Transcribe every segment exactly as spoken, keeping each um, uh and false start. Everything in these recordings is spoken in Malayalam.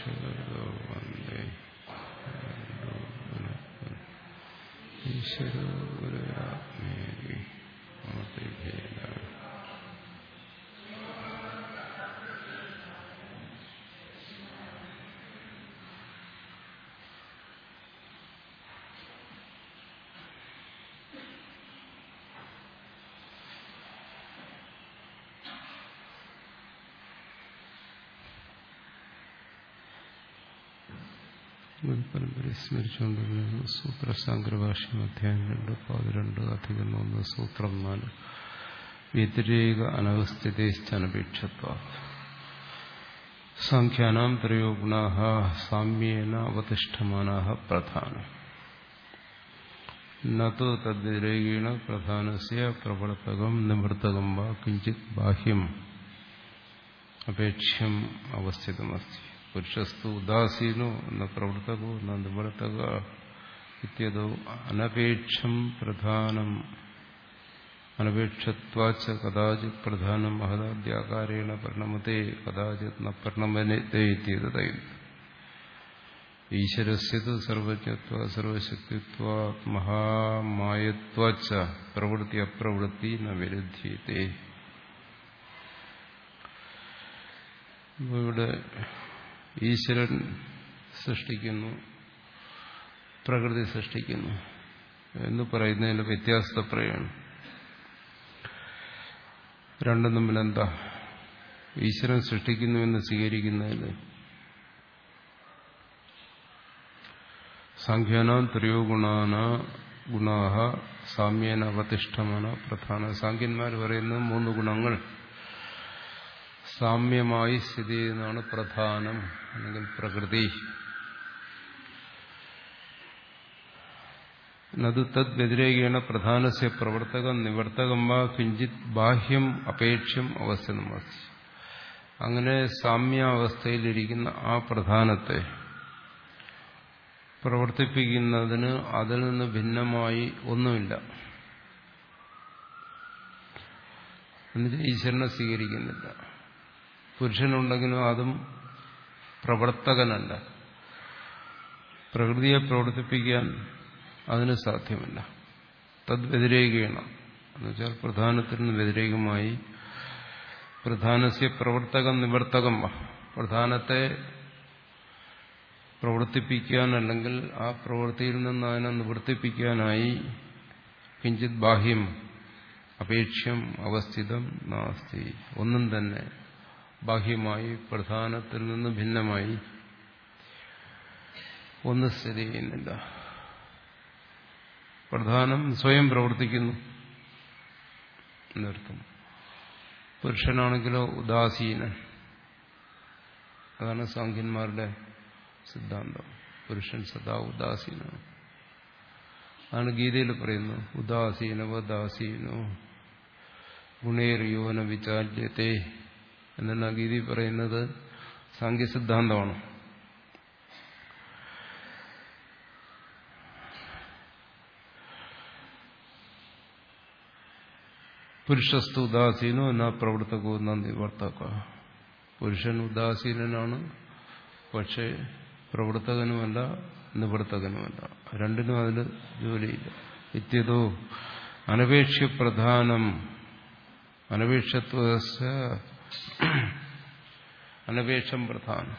ഈശ്വരോ വന്ദേ ഈശ്വരോ ഗുരുരാത്മേവി മൂർത്തിഭേദ. പരമ്പരയെ സ്മരിച്ചുകൊണ്ടിരുന്ന സൂത്രസാങ്കരഭാഷ്യം അധ്യായം രണ്ട് പതിരണ്ട് അധികം ഒന്ന് സൂത്രം നാല് വ്യതിരേക അനവസ്ഥിതേശ്ചനപേക്ഷത്വ സാഖ്യാനാം ത്രയോ ഗുണാഃ സാമ്യേന അവതിഷ്ഠമാനാഃ പ്രധാനം നതു തദ്വ്യതിരേകേണ പ്രധാനസ്യ പ്രവർത്തകം നിവർത്തകം വാ കിഞ്ചിത് ബാഹ്യം അപേക്ഷ്യം അവസ്ഥിതമസ്തി. പുരുഷസ്തു ഉദാസീനോ ന പ്രവർത്തകോ ന നിവർത്തക ഇത്യതോ അനപേക്ഷം പ്രധാനം അനപേക്ഷത്വാച്ച കഥാചിത് പ്രധാനം മഹദാദ്യാകാരേണ പരിണമതേ കഥാചിത് ന പരിണമതേ ഇത്യതയും. ഈശ്വരസ്യ സർവജ്ഞത്വ സർവശക്തിത്വ മഹാമായത്വാച്ച പ്രവൃത്തി അപ്രവൃത്തി ന വിരുദ്ധ്യത്തെ. ഇവിടെ ഈശ്വരൻ സൃഷ്ടിക്കുന്നു, പ്രകൃതി സൃഷ്ടിക്കുന്നു എന്ന് പറയുന്നതിന്റെ വ്യത്യാസത്തെ പറയാണ്. രണ്ടും തമ്മിൽ എന്താ? ഈശ്വരൻ സൃഷ്ടിക്കുന്നു എന്ന് സ്വീകരിക്കുന്നതിന് സാഖ്യാനാം ത്രയോ ഗുണാന ഗുണാഃ സാമ്യേന അവതിഷ്ഠമാന പ്രധാന. സാഖ്യന്മാർ പറയുന്നത് മൂന്ന് ഗുണങ്ങൾ സാമ്യമായി സ്ഥിതി ചെയ്യുന്നതാണ് പ്രധാനം അല്ലെങ്കിൽ പ്രകൃതി. നത് തദ് വ്യതിരേകേണ പ്രധാനസ്യ പ്രവർത്തകം നിവർത്തകം വാ കിഞ്ചിത് ബാഹ്യം അപേക്ഷ്യം അവസ്ഥിതമസ്തി. അങ്ങനെ സാമ്യാവസ്ഥയിലിരിക്കുന്ന ആ പ്രധാനത്തെ പ്രവർത്തിപ്പിക്കുന്നതിന് അതിൽ നിന്ന് ഭിന്നമായി ഒന്നുമില്ല. എന്നുവെച്ചാൽ ഈശ്വരനെ സ്വീകരിക്കുന്നില്ല. പുരുഷനുണ്ടെങ്കിലും അതും പ്രവർത്തകനല്ല. പ്രകൃതിയെ പ്രവർത്തിപ്പിക്കാൻ അതിന് സാധ്യമല്ല. തദ് വ്യതിരേകേണ എന്നുവെച്ചാൽ പ്രധാനത്തിന് വ്യതിരേകമായി പ്രധാനസ്യ പ്രവർത്തകം നിവർത്തകം. പ്രധാനത്തെ പ്രവർത്തിപ്പിക്കാൻ അല്ലെങ്കിൽ ആ പ്രവൃത്തിയിൽ നിന്ന് അതിനെ നിവർത്തിപ്പിക്കാനായി കിഞ്ചിത് ബാഹ്യം അപേക്ഷ്യം അവസ്ഥിതം നാസ്തി. ഒന്നും തന്നെ ബാഹ്യമായി പ്രധാനത്തിൽ നിന്ന് ഭിന്നമായി ഒന്നും സ്ഥിതി ചെയ്യുന്നില്ല. പ്രധാനം സ്വയം പ്രവർത്തിക്കുന്നു എന്നർത്ഥം. പുരുഷനാണെങ്കിലോ ഉദാസീനൻ. അതാണ് സാഖ്യന്മാരുടെ സിദ്ധാന്തം. പുരുഷൻ സദാ ഉദാസീനാണ്. അതാണ് ഗീതയിൽ പറയുന്നത്. ഉദാസീനവദാസീനോ ഗുണേർയോന വിചാല്യത്തെ എന്നാണ് ഗീതയിൽ പറയുന്നത്. സാഖ്യസിദ്ധാന്തമാണ്. പുരുഷസ്തു ഉദാസീനോ എന്നാ പ്രവർത്തകോ എന്നാ നിവർത്തക. പുരുഷൻ ഉദാസീനനാണ്, പക്ഷേ പ്രവർത്തകനുമല്ല നിവർത്തകനുമല്ല. രണ്ടിനും അതിന് ജോലിയില്ല. ഇത്യതോ അനപേക്ഷ്യ പ്രധാനം അനപേക്ഷത്വ അനപേക്ഷം പ്രധാനം.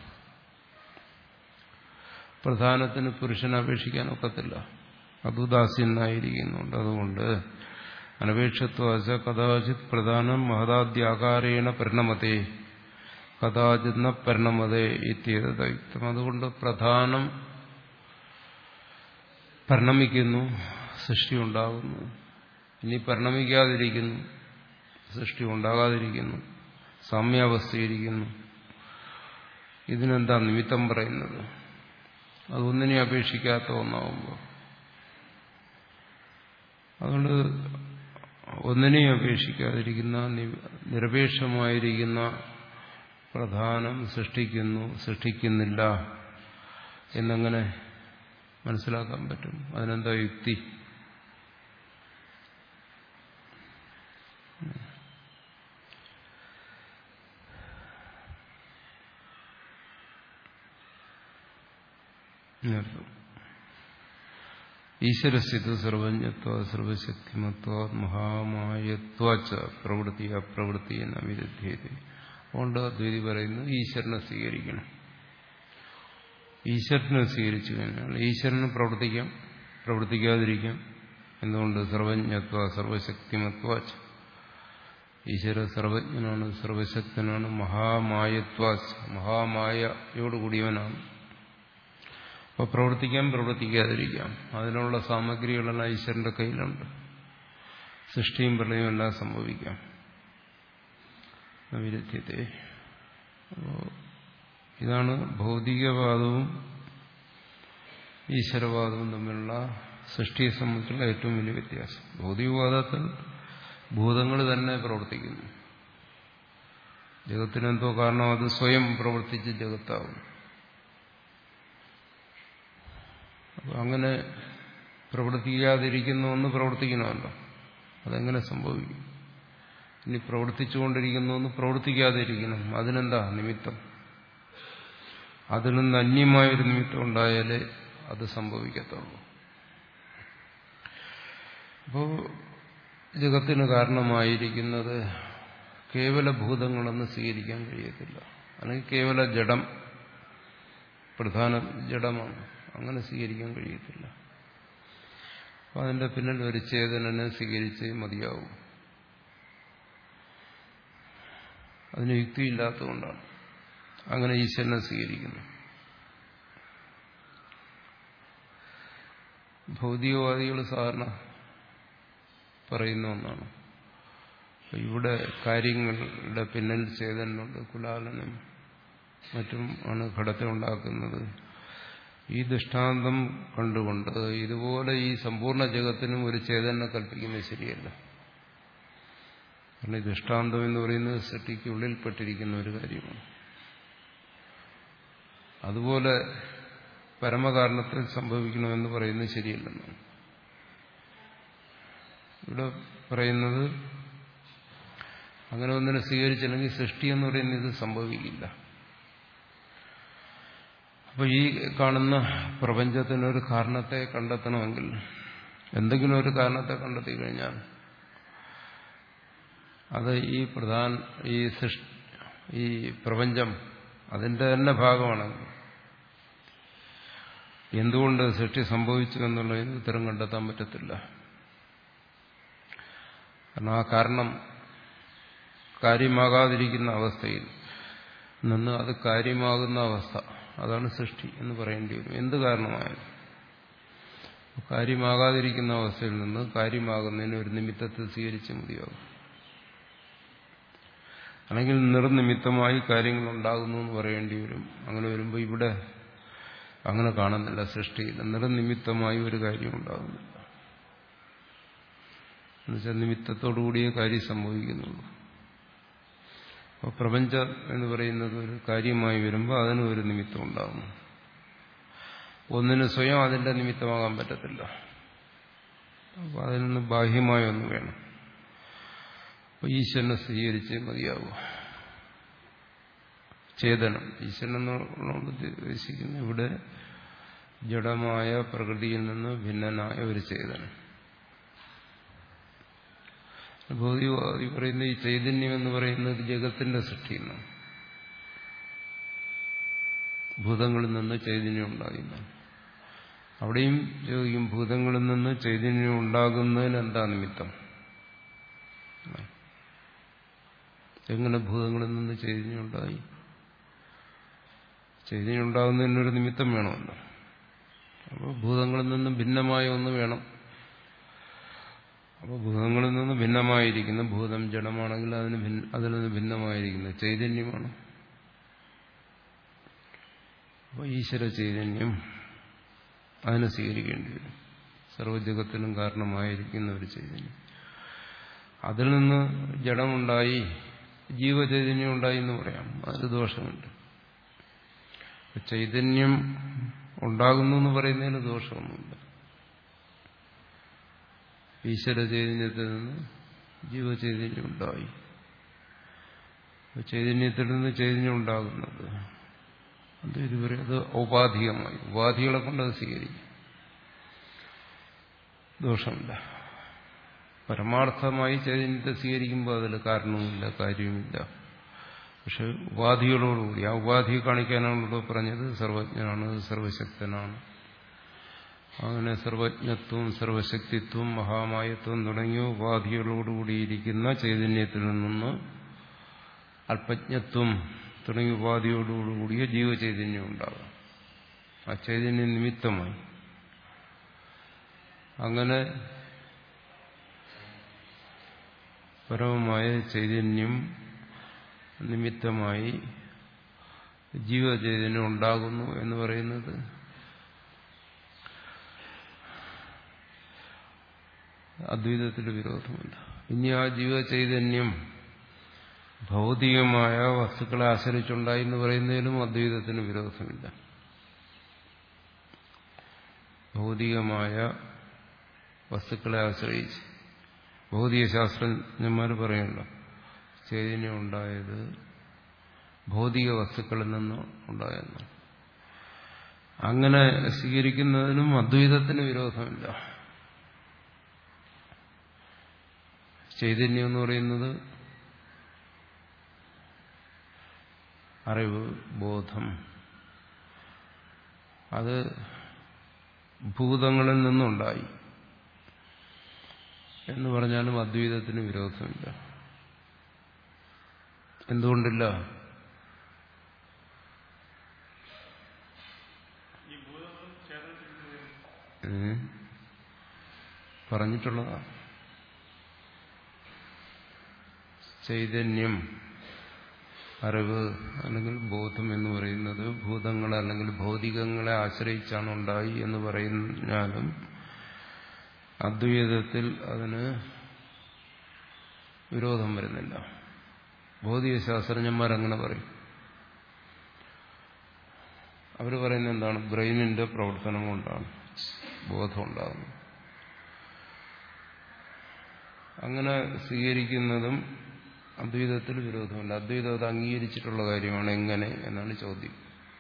പ്രധാനത്തിന് പുരുഷനെ അപേക്ഷിക്കാൻ ഒക്കത്തില്ല. അത് ഉദാസീനായിരിക്കുന്നുണ്ട്. അതുകൊണ്ട് അനപേക്ഷത്വ കഥാചിത് പ്രധാനം മഹദാദ്യാകാരേണ പരിണമതേ കഥാചിത് ന പരിണമതേ ഇത്യതയുക്തം. അതുകൊണ്ട് പ്രധാനം പരിണമിക്കുന്നു, സൃഷ്ടി ഉണ്ടാകുന്നു. ഇനി പരിണമിക്കാതിരിക്കുന്നു, സൃഷ്ടി ഉണ്ടാകാതിരിക്കുന്നു, സാമ്യാവസ്ഥയിരിക്കുന്നു. ഇതിനെന്താ നിമിത്തം പറയുന്നത്? അതൊന്നിനെ അപേക്ഷിക്കാത്ത ഒന്നാവുമ്പോൾ. അതുകൊണ്ട് ഒന്നിനെയും അപേക്ഷിക്കാതിരിക്കുന്ന നിരപേക്ഷമായിരിക്കുന്ന പ്രധാനം സൃഷ്ടിക്കുന്നു, സൃഷ്ടിക്കുന്നില്ല എന്നെങ്ങനെ മനസ്സിലാക്കാൻ പറ്റും? അതിനെന്താ യുക്തി? ഈശ്വരസ്യത് സർവജ്ഞത്വ സർവശക്തിമത്വ മഹാമായത്വാച്ച പ്രവൃത്തി അപ്രവൃത്തി എന്ന വിരുദ്ധീയത. അതുകൊണ്ട് അദ്വൈതി പറയുന്നു ഈശ്വരനെ സ്വീകരിക്കണം. ഈശ്വരനെ സ്വീകരിച്ചു കഴിഞ്ഞാൽ ഈശ്വരന് പ്രവർത്തിക്കാം, പ്രവർത്തിക്കാതിരിക്കാം. എന്തുകൊണ്ട്? സർവജ്ഞത്വ സർവശക്തിമത്വ. ഈശ്വര സർവജ്ഞനാണ്, സർവശക്തനാണ്, മഹാമായത്വ മഹാമായയോടുകൂടിയവനാണ്. അപ്പോൾ പ്രവർത്തിക്കാം, പ്രവർത്തിക്കാതിരിക്കാം. അതിനുള്ള സാമഗ്രികളെല്ലാം ഈശ്വരന്റെ കയ്യിലുണ്ട്. സൃഷ്ടിയും പ്രളയവും എല്ലാം സംഭവിക്കാം. വിരുദ്ധ്യത്തെ. അപ്പോൾ ഇതാണ് ഭൗതികവാദവും ഈശ്വരവാദവും തമ്മിലുള്ള സൃഷ്ടിയെ സംബന്ധിച്ചുള്ള ഏറ്റവും വലിയ വ്യത്യാസം. ഭൗതികവാദത്തിൽ ഭൂതങ്ങൾ തന്നെ പ്രവർത്തിക്കുന്നു. ജഗത്തിനെന്തോ കാരണം അത് സ്വയം പ്രവർത്തിച്ച് ജഗത്താവും. അപ്പോൾ അങ്ങനെ പ്രവർത്തിക്കാതിരിക്കുന്ന ഒന്ന് പ്രവർത്തിക്കണമല്ലോ. അതെങ്ങനെ സംഭവിക്കും? ഇനി പ്രവർത്തിച്ചുകൊണ്ടിരിക്കുന്ന ഒന്ന് പ്രവർത്തിക്കാതിരിക്കണം. അതിനെന്താ നിമിത്തം? അതിൽ നിന്ന് അന്യമായൊരു നിമിത്തം ഉണ്ടായാലേ അത് സംഭവിക്കത്തുള്ളൂ. അപ്പോൾ ജഗത്തിന് കാരണമായിരിക്കുന്നത് കേവല ഭൂതങ്ങളെന്ന് സ്വീകരിക്കാൻ കഴിയത്തില്ല. അല്ലെങ്കിൽ കേവല ജഡം, പ്രധാന ജഡമാണ്, അങ്ങനെ സ്വീകരിക്കാൻ കഴിയത്തില്ല. അപ്പം അതിന്റെ പിന്നിൽ ഒരു ചേതനനെ സ്വീകരിച്ചേ മതിയാവും. അതിന് യുക്തിയില്ലാത്തതുകൊണ്ടാണ് അങ്ങനെ ഈശ്വരനെ സ്വീകരിക്കുന്നത്. ഭൗതികവാദികൾ സാധാരണ പറയുന്ന ഒന്നാണ്. ഇവിടെ കാര്യങ്ങളുടെ പിന്നിൽ ചേതനുണ്ട്, കുലാലനും മറ്റും ആണ് ഘടത്തെ ഉണ്ടാക്കുന്നത്. ഈ ദൃഷ്ടാന്തം കണ്ടുകൊണ്ട് ഇതുപോലെ ഈ സമ്പൂർണ്ണ ജഗത്തിനും ഒരു ചേതനെ കൽപ്പിക്കുന്നത് ശരിയല്ല. കാരണം ഈ ദൃഷ്ടാന്തം എന്ന് പറയുന്നത് സൃഷ്ടിക്കുള്ളിൽപ്പെട്ടിരിക്കുന്ന ഒരു കാര്യമാണ്. അതുപോലെ പരമകാരണത്തിൽ സംഭവിക്കണമെന്ന് പറയുന്നത് ശരിയല്ലെന്നാണ് ഇവിടെ പറയുന്നത്. അങ്ങനെ ഒന്നിനെ സ്വീകരിച്ചില്ലെങ്കിൽ സൃഷ്ടി എന്ന് പറയുന്നത് ഇത് സംഭവിക്കില്ല. അപ്പോൾ ഈ കാണുന്ന പ്രപഞ്ചത്തിനൊരു കാരണത്തെ കണ്ടെത്തണമെങ്കിൽ, എന്തെങ്കിലും ഒരു കാരണത്തെ കണ്ടെത്തി കഴിഞ്ഞാൽ അത് ഈ പ്രധാന ഈ സൃഷ്ടി ഈ പ്രപഞ്ചം അതിന്റെ തന്നെ ഭാഗമാണെങ്കിൽ എന്തുകൊണ്ട് സൃഷ്ടി സംഭവിച്ചു എന്നുള്ളതിന് ഉത്തരം കണ്ടെത്താൻ പറ്റത്തില്ല. കാരണം ആ കാരണം കാര്യമാകാതിരിക്കുന്ന അവസ്ഥയിൽ നിന്ന് അത് കാര്യമാകുന്ന അവസ്ഥ, അതാണ് സൃഷ്ടി എന്ന് പറയേണ്ടി വരും. എന്ത് കാരണമായാലും കാര്യമാകാതിരിക്കുന്ന അവസ്ഥയിൽ നിന്ന് കാര്യമാകുന്നതിന് ഒരു നിമിത്തത്തെ സ്വീകരിച്ച് മതിയാകും. അല്ലെങ്കിൽ നിർനിമിത്തമായി കാര്യങ്ങൾ ഉണ്ടാകുന്നു എന്ന് പറയേണ്ടി വരും. അങ്ങനെ വരുമ്പോൾ ഇവിടെ അങ്ങനെ കാണുന്നില്ല. സൃഷ്ടിയിൽ നിർനിമിത്തമായി ഒരു കാര്യം ഉണ്ടാകുന്നില്ല. എന്നുവെച്ചാൽ നിമിത്തത്തോടുകൂടിയേ കാര്യം സംഭവിക്കുന്നുള്ളൂ. അപ്പോൾ പ്രപഞ്ചം എന്ന് പറയുന്നത് ഒരു കാര്യമായി വരുമ്പോൾ അതിന് ഒരു നിമിത്തം ഉണ്ടാകുന്നു. ഒന്നിന് സ്വയം അതിന്റെ നിമിത്തമാകാൻ പറ്റത്തില്ല. അപ്പോൾ അതിൽ നിന്ന് ബാഹ്യമായ ഒന്ന് വേണം. അപ്പോൾ ഈശ്വരനെ സ്വീകരിച്ച് മതിയാവുക. ചേതനം, ഈശ്വരൻ എന്നുള്ളത് ഉദ്ദേശിക്കുന്നത് ഇവിടെ ജഡമായ പ്രകൃതിയിൽ നിന്ന് ഭിന്നനായ ഒരു ചേതനം. ഭൗതികവാദി പറയുന്ന ഈ ചൈതന്യം എന്ന് പറയുന്നത് ജഗത്തിന്റെ സൃഷ്ടിയെന്നാണ്. ഭൂതങ്ങളിൽ നിന്ന് ചൈതന്യം ഉണ്ടാകുന്നതാണ്. അവിടെയും ചോദിക്കും, ഭൂതങ്ങളിൽ നിന്ന് ചൈതന്യം ഉണ്ടാകുന്നതിന് എന്താ നിമിത്തം? എങ്ങനെ ഭൂതങ്ങളിൽ നിന്ന് ചൈതന്യം ഉണ്ടായി? ചൈതന്യം ഉണ്ടാകുന്നതിനൊരു നിമിത്തം വേണമല്ലോ. അപ്പോൾ ഭൂതങ്ങളിൽ നിന്ന് ഭിന്നമായ ഒന്ന് വേണം. അപ്പോൾ ഭൂതങ്ങളിൽ നിന്ന് ഭിന്നമായിരിക്കുന്ന, ഭൂതം ജഡമാണെങ്കിൽ അതിന് അതിൽ നിന്ന് ഭിന്നമായിരിക്കുന്ന ചൈതന്യമാണ്. അപ്പോൾ ഈശ്വര ചൈതന്യം അതിനെ സ്വീകരിക്കേണ്ടി വരും. സർവ്വജഗത്തിനും കാരണമായിരിക്കുന്ന ഒരു ചൈതന്യം. അതിൽ നിന്ന് ജഡമുണ്ടായി, ജീവചൈതന്യം ഉണ്ടായി എന്ന് പറയാം. അതിന് ദോഷമുണ്ട്. ചൈതന്യം ഉണ്ടാകുന്നു എന്ന് പറയുന്നതിന് ദോഷമൊന്നുമില്ല. ഈശ്വര ചൈതന്യത്തിൽ നിന്ന് ജീവചൈതന്യം ഉണ്ടായി. ചൈതന്യത്തിൽ നിന്ന് ചൈതന്യം ഉണ്ടാകുന്നത് അത് ഇതുവരെ അത് ഔപാധികമായി ഉപാധികളെ കൊണ്ട് അത് സ്വീകരിക്കും, ദോഷമില്ല. പരമാർത്ഥമായി ചൈതന്യത്തെ സ്വീകരിക്കുമ്പോൾ അതിൽ കാരണവുമില്ല കാര്യവുമില്ല. പക്ഷെ ഉപാധികളോടുകൂടി, ആ ഉപാധിയെ കാണിക്കാനാണല്ലോ പറഞ്ഞത് സർവജ്ഞനാണ്, സർവശക്തനാണ്. അങ്ങനെ സർവജ്ഞത്വം, സർവശക്തിത്വം, മഹാമായത്വം തുടങ്ങിയ ഉപാധികളോടുകൂടിയിരിക്കുന്ന ചൈതന്യത്തിൽ നിന്ന് അല്പജ്ഞത്വം തുടങ്ങിയ ഉപാധിയോടുകൂടിയ ജീവചൈതന്യം ഉണ്ടാകും. ആ ചൈതന്യം നിമിത്തമായി അങ്ങനെ പരമമായ ചൈതന്യം നിമിത്തമായി ജീവചൈതന്യം ഉണ്ടാകുന്നു എന്ന് പറയുന്നത് അദ്വൈതത്തിൽ വിരോധമില്ല. ഇനി ആ ജീവചൈതന്യം ഭൗതികമായ വസ്തുക്കളെ ആശ്രയിച്ചുണ്ടായി എന്ന് പറയുന്നതിലും അദ്വൈതത്തിന് വിരോധമില്ല. ഭൗതികമായ വസ്തുക്കളെ ആശ്രയിച്ച് ഭൗതിക ശാസ്ത്രജ്ഞന്മാർ പറയുമല്ലോ, ചൈതന്യം ഉണ്ടായത് ഭൗതിക വസ്തുക്കളിൽ നിന്ന് ഉണ്ടായെന്ന്. അങ്ങനെ സ്വീകരിക്കുന്നതിനും അദ്വൈതത്തിന് വിരോധമില്ല. ചൈതന്യം എന്ന് പറയുന്നത് അറിവ്, ബോധം, അത് ഭൂതങ്ങളിൽ നിന്നുണ്ടായി എന്ന് പറഞ്ഞാലും അദ്വൈതത്തിന് വിരോധമില്ല. എന്തുകൊണ്ടില്ല? പറഞ്ഞിട്ടുള്ളതാ. ചൈതന്യം, അറിവ് അല്ലെങ്കിൽ ബോധം എന്ന് പറയുന്നത് ഭൂതങ്ങളെ അല്ലെങ്കിൽ ഭൗതികങ്ങളെ ആശ്രയിച്ചാണ് ഉണ്ടായി എന്ന് പറഞ്ഞാലും അദ്വൈതത്തിൽ അതിന് വിരോധം വരുന്നില്ല. ഭൗതിക ശാസ്ത്രജ്ഞന്മാരങ്ങനെ പറയും. അവർ പറയുന്നത് എന്താണ്? ബ്രെയിനിന്റെ പ്രവർത്തനം കൊണ്ടാണ് ബോധം ഉണ്ടാകുന്നത്. അങ്ങനെ സ്വീകരിക്കുന്നതും അദ്വൈതത്തിൽ വിരോധമില്ല. അദ്വൈതം അത് അംഗീകരിച്ചിട്ടുള്ള കാര്യമാണ്. എങ്ങനെ എന്നാണ് ചോദ്യം.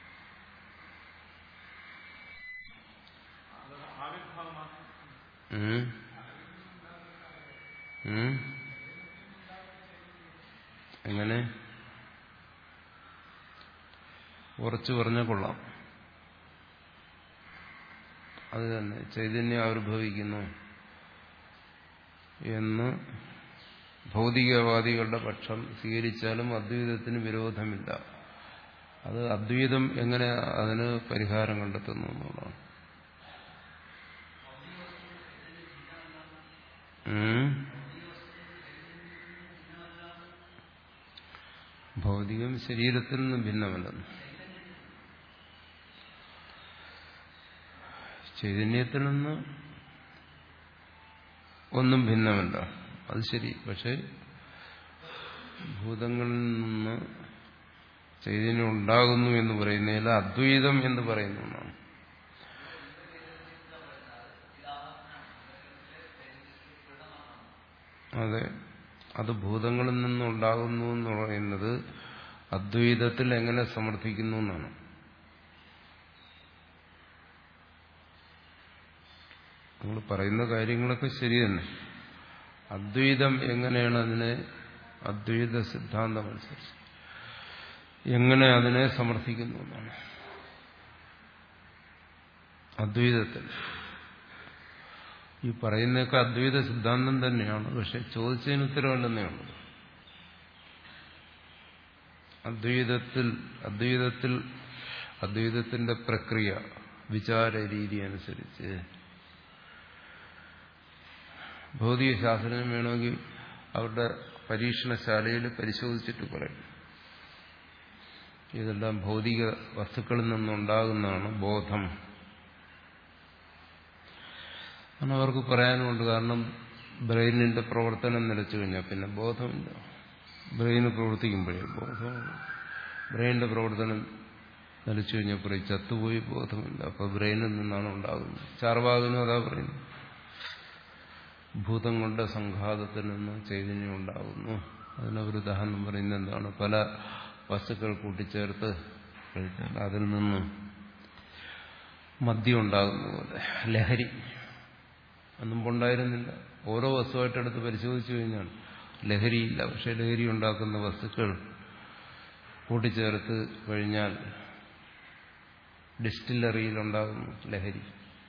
എങ്ങനെ ഉറച്ചു പറഞ്ഞാൽ കൊള്ളാം. അത് തന്നെ ചൈതന്യം ആവിർഭവിക്കുന്നു എന്ന് ഭൗതികവാദികളുടെ പക്ഷം സ്വീകരിച്ചാലും അദ്വൈതത്തിന് വിരോധമില്ല. അത് അദ്വൈതം എങ്ങനെ അതിന് പരിഹാരം കണ്ടെത്തുന്നു എന്നുള്ളതാണ്. ഭൗതികം ശരീരത്തിൽ നിന്ന് ഭിന്നമല്ലെന്ന്. ചൈതന്യത്തിൽ നിന്ന് ഒന്നും ഭിന്നമല്ല, അത് ശരി. പക്ഷെ ഭൂതങ്ങളിൽ നിന്ന് ചൈതന്യം ഉണ്ടാകുന്നു എന്ന് പറയുന്നതിൽ അദ്വൈതം എന്ന് പറയുന്ന ഒന്നാണ്. അതെ, അത് ഭൂതങ്ങളിൽ നിന്നുണ്ടാകുന്നു എന്ന് പറയുന്നത് അദ്വൈതത്തിൽ എങ്ങനെ സമർത്ഥിക്കുന്നു എന്നാണ്. നിങ്ങൾ പറയുന്ന കാര്യങ്ങളൊക്കെ ശരി തന്നെ. അദ്വൈതം എങ്ങനെയാണ് അതിനെ, അദ്വൈത സിദ്ധാന്തം അനുസരിച്ച് എങ്ങനെ അതിനെ സമർത്ഥിക്കുന്നു എന്നാണ് അദ്വൈതത്തിൽ. ഈ പറയുന്നതൊക്കെ അദ്വൈത സിദ്ധാന്തം തന്നെയാണ്. പക്ഷെ ചോദിച്ചതിന് ഉത്തരവല്ലെന്നേ ഉള്ളൂ. അദ്വൈതത്തിൽ അദ്വൈതത്തിൽ അദ്വൈതത്തിന്റെ പ്രക്രിയ, വിചാര രീതി അനുസരിച്ച് ഭൗതിക ശാസ്ത്രം വേണമെങ്കിൽ അവരുടെ പരീക്ഷണശാലയിൽ പരിശോധിച്ചിട്ട് പറയും ഇതെല്ലാം ഭൗതിക വസ്തുക്കളിൽ നിന്നുണ്ടാകുന്നതാണ് ബോധം. അങ്ങനെ അവർക്ക് പറയാനുമുണ്ട്. കാരണം ബ്രെയിനിന്റെ പ്രവർത്തനം നിലച്ചു കഴിഞ്ഞാൽ പിന്നെ ബോധമില്ല. ബ്രെയിന് പ്രവർത്തിക്കുമ്പോഴേ ബോധം, ബ്രെയിനിന്റെ പ്രവർത്തനം നിലച്ചു കഴിഞ്ഞപ്പോൾ ചത്തുപോയി, ബോധമില്ല. അപ്പൊ ബ്രെയിനിൽ നിന്നാണ് ഉണ്ടാകുന്നത്. ചാർവാകനും അതാ പറയുന്നു, ഭൂതങ്ങളുടെ സംഘാതത്തിൽ നിന്ന് ചൈതന്യം ഉണ്ടാകുന്നു. അതിനൊരു ഉദാഹരണം പറയുന്നത് എന്താണ്? പല വസ്തുക്കൾ കൂട്ടിച്ചേർത്ത് അതിൽ നിന്നും മദ്യം ഉണ്ടാകുന്ന പോലെ ലഹരി മുമ്പുണ്ടായിരുന്നില്ല. ഓരോ വസ്തുവായിട്ടെടുത്ത് പരിശോധിച്ചു കഴിഞ്ഞാൽ ലഹരിയില്ല. പക്ഷെ ലഹരി ഉണ്ടാക്കുന്ന വസ്തുക്കൾ കൂട്ടിച്ചേർത്ത് കഴിഞ്ഞാൽ ഡിസ്റ്റിലറിയിലുണ്ടാകുന്നു ലഹരി.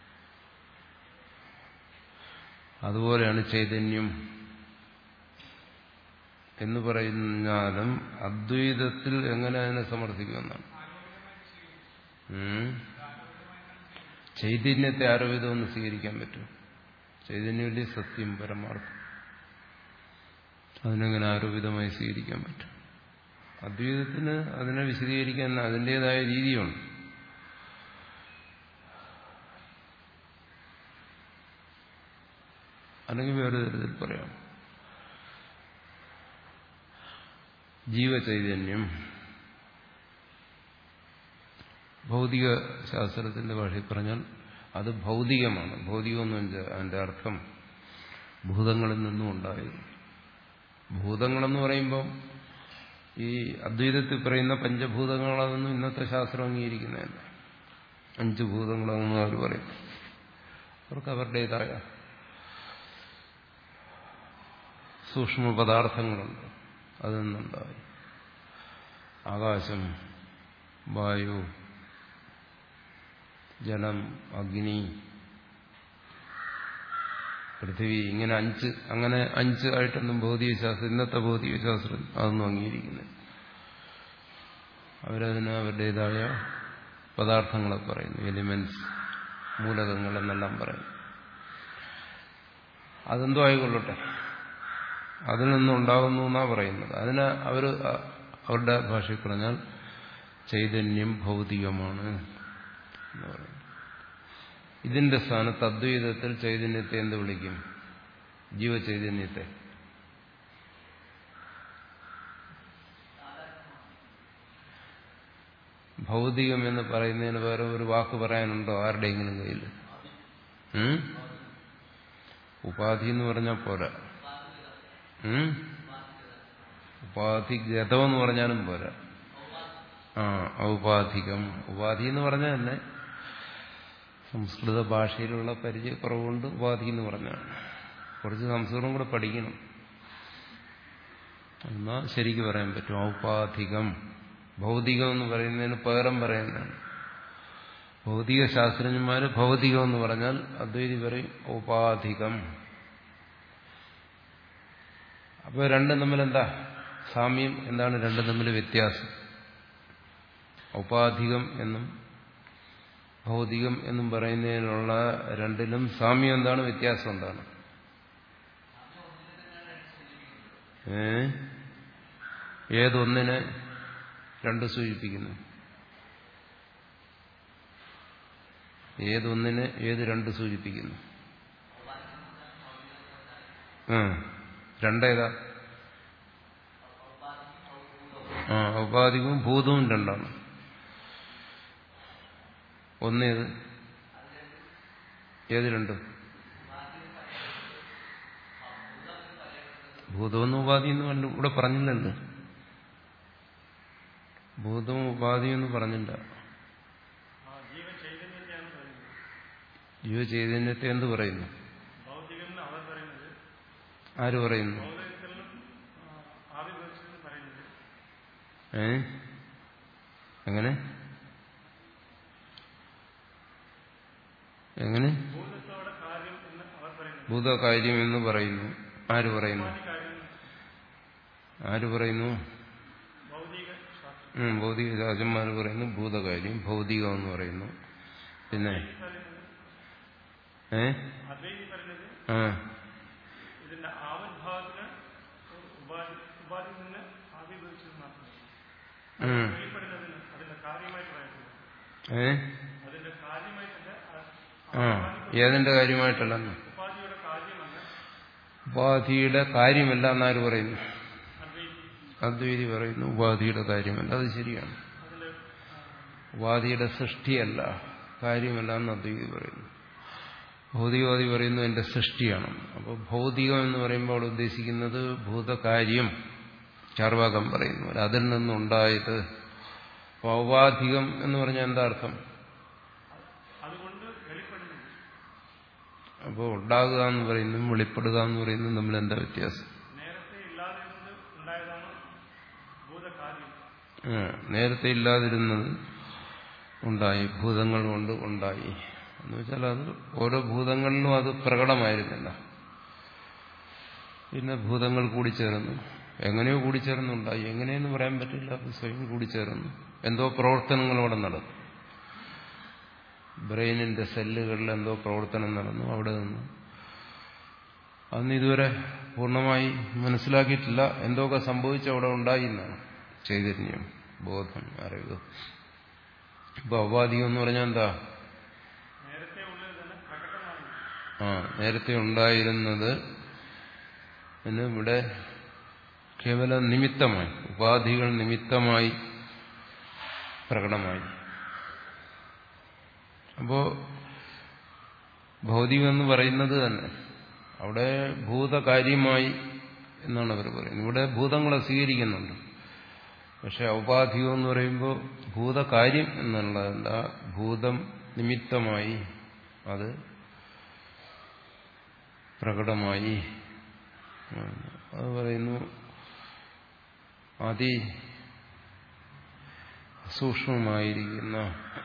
അതുപോലെയാണ് ചൈതന്യം എന്ന് പറയുന്നാലും അദ്വൈതത്തിൽ എങ്ങനെ അതിനെ സമർത്ഥിക്കുമെന്നാണ്. ചൈതന്യത്തെ ആരോപിതമെന്ന് സ്വീകരിക്കാൻ പറ്റും. ചൈതന്യമല്ലേ സത്യം, പരമാർത്ഥം. അതിനെങ്ങനെ ആരോപിതമായി സ്വീകരിക്കാൻ പറ്റും? അദ്വൈതത്തിന് അതിനെ വിശദീകരിക്കാൻ അതിൻ്റെതായ രീതിയുണ്ട്. അല്ലെങ്കിൽ വേറെ തരത്തിൽ പറയാം, ജീവചൈതന്യം ഭൗതിക ശാസ്ത്രത്തിന്റെ ഭാഷയിൽ പറഞ്ഞാൽ അത് ഭൗതികമാണ്. ഭൗതികമെന്ന് വെച്ചാൽ അതിന്റെ അർത്ഥം ഭൂതങ്ങളിൽ നിന്നും ഉണ്ടായത്. ഭൂതങ്ങളെന്ന് പറയുമ്പം ഈ അദ്വൈതത്തിൽ പറയുന്ന പഞ്ചഭൂതങ്ങളതൊന്നും ഇന്നത്തെ ശാസ്ത്രം അംഗീകരിക്കുന്നതല്ല. അഞ്ച് ഭൂതങ്ങളെന്ന് അവർ പറയും. അവർക്ക് അവരുടേതായ സൂക്ഷ്മ പദാർത്ഥങ്ങളുണ്ട്, അതിൽ നിന്നുണ്ടായി. ആകാശം, വായു, ജലം, അഗ്നി, പൃഥ്വി, ഇങ്ങനെ അഞ്ച് അങ്ങനെ അഞ്ച് ആയിട്ടൊന്നും ഭൗതികശാസ്ത്രം ഇന്നത്തെ ഭൗതികശാസ്ത്രം അതൊന്നും അംഗീകരിക്കുന്നില്ല. അവരതിന് അവരുടേതായ പദാർത്ഥങ്ങളെ പറയുന്നു, എലിമെന്റ്സ്, മൂലകങ്ങൾ എന്നെല്ലാം പറയുന്നു. അതെന്തോ ആയിക്കൊള്ളട്ടെ, അതിൽ നിന്നുണ്ടാകുന്നു എന്നാണ് പറയുന്നത്. അതിന് അവർ അവരുടെ ഭാഷയിൽ പറഞ്ഞാൽ ചൈതന്യം ഭൗതികമാണ് എന്ന് പറയുന്നു. ഇതിന്റെ സ്ഥാനത്ത് അദ്വൈതത്തിൽ ചൈതന്യത്തെ എന്ത് വിളിക്കും? ജീവചൈതന്യത്തെ. ഭൗതികം എന്ന് പറയുന്നതിന് വേറെ ഒരു വാക്ക് പറയാനുണ്ടോ ആരുടെയെങ്കിലും കയ്യിൽ? ഉപാധി എന്ന് പറഞ്ഞാൽ പോരാ. ഉപാധി ഗതമെന്ന് പറഞ്ഞാലും പോരാ. ആ ഔപാധികം. ഉപാധി എന്ന് പറഞ്ഞാൽ തന്നെ സംസ്കൃത ഭാഷയിലുള്ള പരിചയക്കുറവുകൊണ്ട് ഉപാധി എന്ന് പറഞ്ഞാണ്. കുറച്ച് സംസ്കൃതം കൂടെ പഠിക്കണം എന്നാൽ ശരിക്ക് പറയാൻ പറ്റും. ഔപാധികം. ഭൗതികം എന്ന് പറയുന്നതിന് പകരം പറയുന്നതാണ്. ഭൗതിക ശാസ്ത്രജ്ഞന്മാര് ഭൗതികം എന്ന് പറഞ്ഞാൽ അദ്വൈതി പറയും ഔപാധികം. അപ്പോൾ രണ്ടും തമ്മിലെന്താ സാമ്യം? എന്താണ് രണ്ടും തമ്മിൽ വ്യത്യാസം? ഔപാധികം എന്നും ഭൗതികം എന്നും പറയുന്നതിനുള്ള രണ്ടിലും സാമ്യം എന്താണ്, വ്യത്യാസം എന്താണ്? ഏ ഏതൊന്നിനെ രണ്ട് സൂചിപ്പിക്കുന്നു? ഏതൊന്നിനെ ഏത് രണ്ട് സൂചിപ്പിക്കുന്നു? ആ രണ്ടേതാ? ആ ഔപാധികവും ഭൂതവും രണ്ടാണ്. ഒന്നേത്? ഏത് രണ്ടും? ഭൂതമെന്നും ഉപാധിയെന്നും കണ്ടു ഇവിടെ പറഞ്ഞില്ലല്ലോ. ഭൂതവും ഉപാധിയെന്നും പറഞ്ഞില്ല. ജീവചൈതന്യത്തെ എന്ത് പറയുന്നു? ആര് പറയുന്നു? ഏ എങ്ങനെ എങ്ങനെ ഭൂതകാര്യം എന്ന് പറയുന്നു. ആര് പറയുന്നു? ആര് പറയുന്നു? ഭൗതിക ശാസ്ത്രന്മാർ പറയുന്നു ഭൂതകാര്യം ഭൗതികം എന്ന് പറയുന്നു. പിന്നെ ഏ ആ ഏ ആ ഏതിന്റെ കാര്യമായിട്ടല്ലെന്ന്? ഉപാധിയുടെ കാര്യമല്ല എന്നാര് പറയുന്നു? അദ്വൈതി പറയുന്നു ഉപാധിയുടെ കാര്യമല്ല. അത് ശരിയാണ്. ഉപാധിയുടെ സൃഷ്ടിയല്ല, കാര്യമല്ല എന്ന് അദ്വൈതി പറയുന്നു. ഭൗതികവാദി പറയുന്നു എന്റെ സൃഷ്ടിയാണ്. അപ്പോൾ ഭൗതികം എന്ന് പറയുമ്പോൾ അവിടെ ഉദ്ദേശിക്കുന്നത് ഭൂതകാര്യം. ചാർവാകം പറയുന്നു അതിൽ നിന്നുണ്ടായത് ഔപാധികം എന്ന് പറഞ്ഞാൽ എന്താ അർത്ഥം? അപ്പോൾ ഉണ്ടാകുക എന്ന് പറയുന്നതും വെളിപ്പെടുക എന്ന് പറയുന്നതും തമ്മിൽ എന്താ വ്യത്യാസം? നേരത്തെ ഇല്ലാതിരുന്നത് ഉണ്ടായി, ഭൂതങ്ങൾ കൊണ്ട് ഉണ്ടായി എന്ന് വെച്ചാൽ അത് ഓരോ ഭൂതങ്ങളിലും അത് പ്രകടമായിരുന്നില്ല. പിന്നെ ഭൂതങ്ങൾ കൂടിച്ചേർന്നു, എങ്ങനെയോ കൂടിച്ചേർന്നുണ്ടായി, എങ്ങനെയെന്ന് പറയാൻ പറ്റില്ല, അത് സ്വയം കൂടിച്ചേർന്നു. എന്തോ പ്രവർത്തനങ്ങൾ അവിടെ നടന്നു, ബ്രെയിനിന്റെ സെല്ലുകളിൽ എന്തോ പ്രവർത്തനം നടന്നു. അവിടെ നിന്ന് അന്ന് ഇതുവരെ പൂർണ്ണമായി മനസ്സിലാക്കിയിട്ടില്ല, എന്തൊക്കെ സംഭവിച്ചു അവിടെ ഉണ്ടായി എന്നാണ്. ചൈതന്യം, ബോധം, അറിവ്. ഇപ്പൊ ഔപാധികം എന്ന് പറഞ്ഞാൽ എന്താ? ആ നേരത്തെ ഉണ്ടായിരുന്നത് ഇവിടെ കേവല നിമിത്തമായി, ഉപാധികൾ നിമിത്തമായി പ്രകടമായി. അപ്പോ ഭൗതികം എന്ന് പറയുന്നത് തന്നെ അവിടെ ഭൂതകാര്യമായി എന്നാണ് അവർ പറയുന്നത്. ഇവിടെ ഭൂതങ്ങളെ സ്വീകരിക്കുന്നുണ്ട്. പക്ഷെ ഔപാധികം എന്ന് പറയുമ്പോൾ ഭൂതകാര്യം എന്നുള്ളതല്ല, ഭൂതം നിമിത്തമായി അത് പ്രകടമായി. അത് പറയുന്നു അതി സൂക്ഷ്മമായിരിക്കുന്ന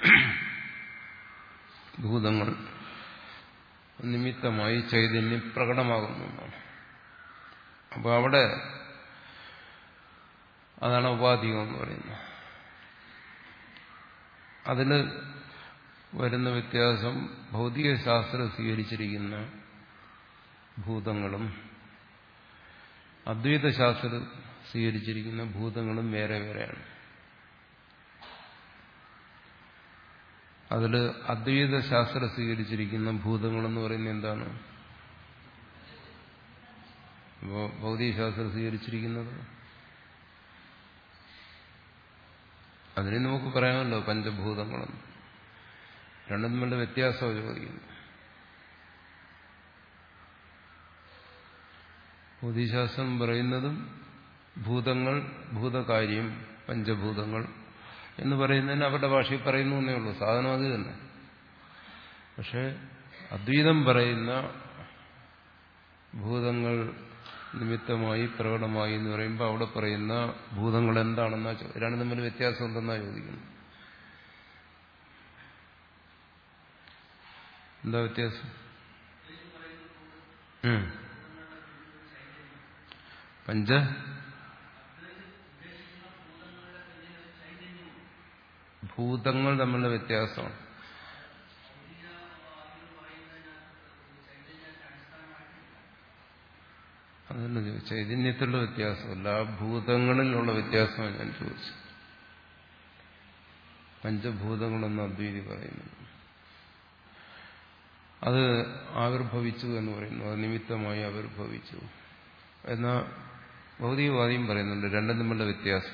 ഭൂതങ്ങൾ നിമിത്തമായി ചൈതന്യം പ്രകടമാകുന്നു. അപ്പോൾ അവിടെ അതാണ് ഉപാധികം എന്ന് പറയുന്നത്. അതിൽ വരുന്ന വ്യത്യാസം ഭൗതിക ശാസ്ത്രം സ്വീകരിച്ചിരിക്കുന്ന ഭൂതങ്ങളും അദ്വൈത ശാസ്ത്രം സ്വീകരിച്ചിരിക്കുന്ന ഭൂതങ്ങളും വേറെ വേറെയാണ്. അതിൽ അദ്വൈത ശാസ്ത്രം സ്വീകരിച്ചിരിക്കുന്ന ഭൂതങ്ങളെന്ന് പറയുന്നത് എന്താണ്? അപ്പോൾ ഭൗതിക ശാസ്ത്രം സ്വീകരിച്ചിരിക്കുന്നത് അതിനെ നമുക്ക് പറയാമല്ലോ പഞ്ചഭൂതങ്ങളെന്ന്. രണ്ടും തമ്മിലുള്ള വ്യത്യാസം ചോദിക്കുന്നു. ഭൗതികശാസ്ത്രം പറയുന്നതും ഭൂതങ്ങൾ, ഭൂതകാര്യം, പഞ്ചഭൂതങ്ങൾ എന്ന് പറയുന്നതിന് അവരുടെ ഭാഷയിൽ പറയുന്നു എന്നേ ഉള്ളൂ, സാധനം അത് തന്നെ. പക്ഷെ അദ്വൈതം പറയുന്ന ഭൂതങ്ങൾ നിമിത്തമായി പ്രകടമായി എന്ന് പറയുമ്പോൾ അവിടെ പറയുന്ന ഭൂതങ്ങൾ എന്താണെന്നാ ചോദിക്കും. രണ്ടും തമ്മിൽ വ്യത്യാസം എന്തെന്നാ ചോദിക്കുന്നു. എന്താ വ്യത്യാസം? പഞ്ച ഭൂതങ്ങൾ തമ്മിലുള്ള വ്യത്യാസമാണ്. അതല്ല ചോദിച്ചു, ചൈതന്യത്തിലുള്ള വ്യത്യാസമല്ല, ആ ഭൂതങ്ങളിലുള്ള വ്യത്യാസമാണ് ഞാൻ ചോദിച്ചത്. പഞ്ചഭൂതങ്ങളെന്ന് അദ്വൈതി പറയുന്നു. അത് ആവിർഭവിച്ചു എന്ന് പറയുന്നു, അത് നിമിത്തമായി ആവിർഭവിച്ചു എന്നാ ഭൗതികവാദിയും പറയുന്നുണ്ട്. രണ്ടും തമ്മിലുള്ള വ്യത്യാസം.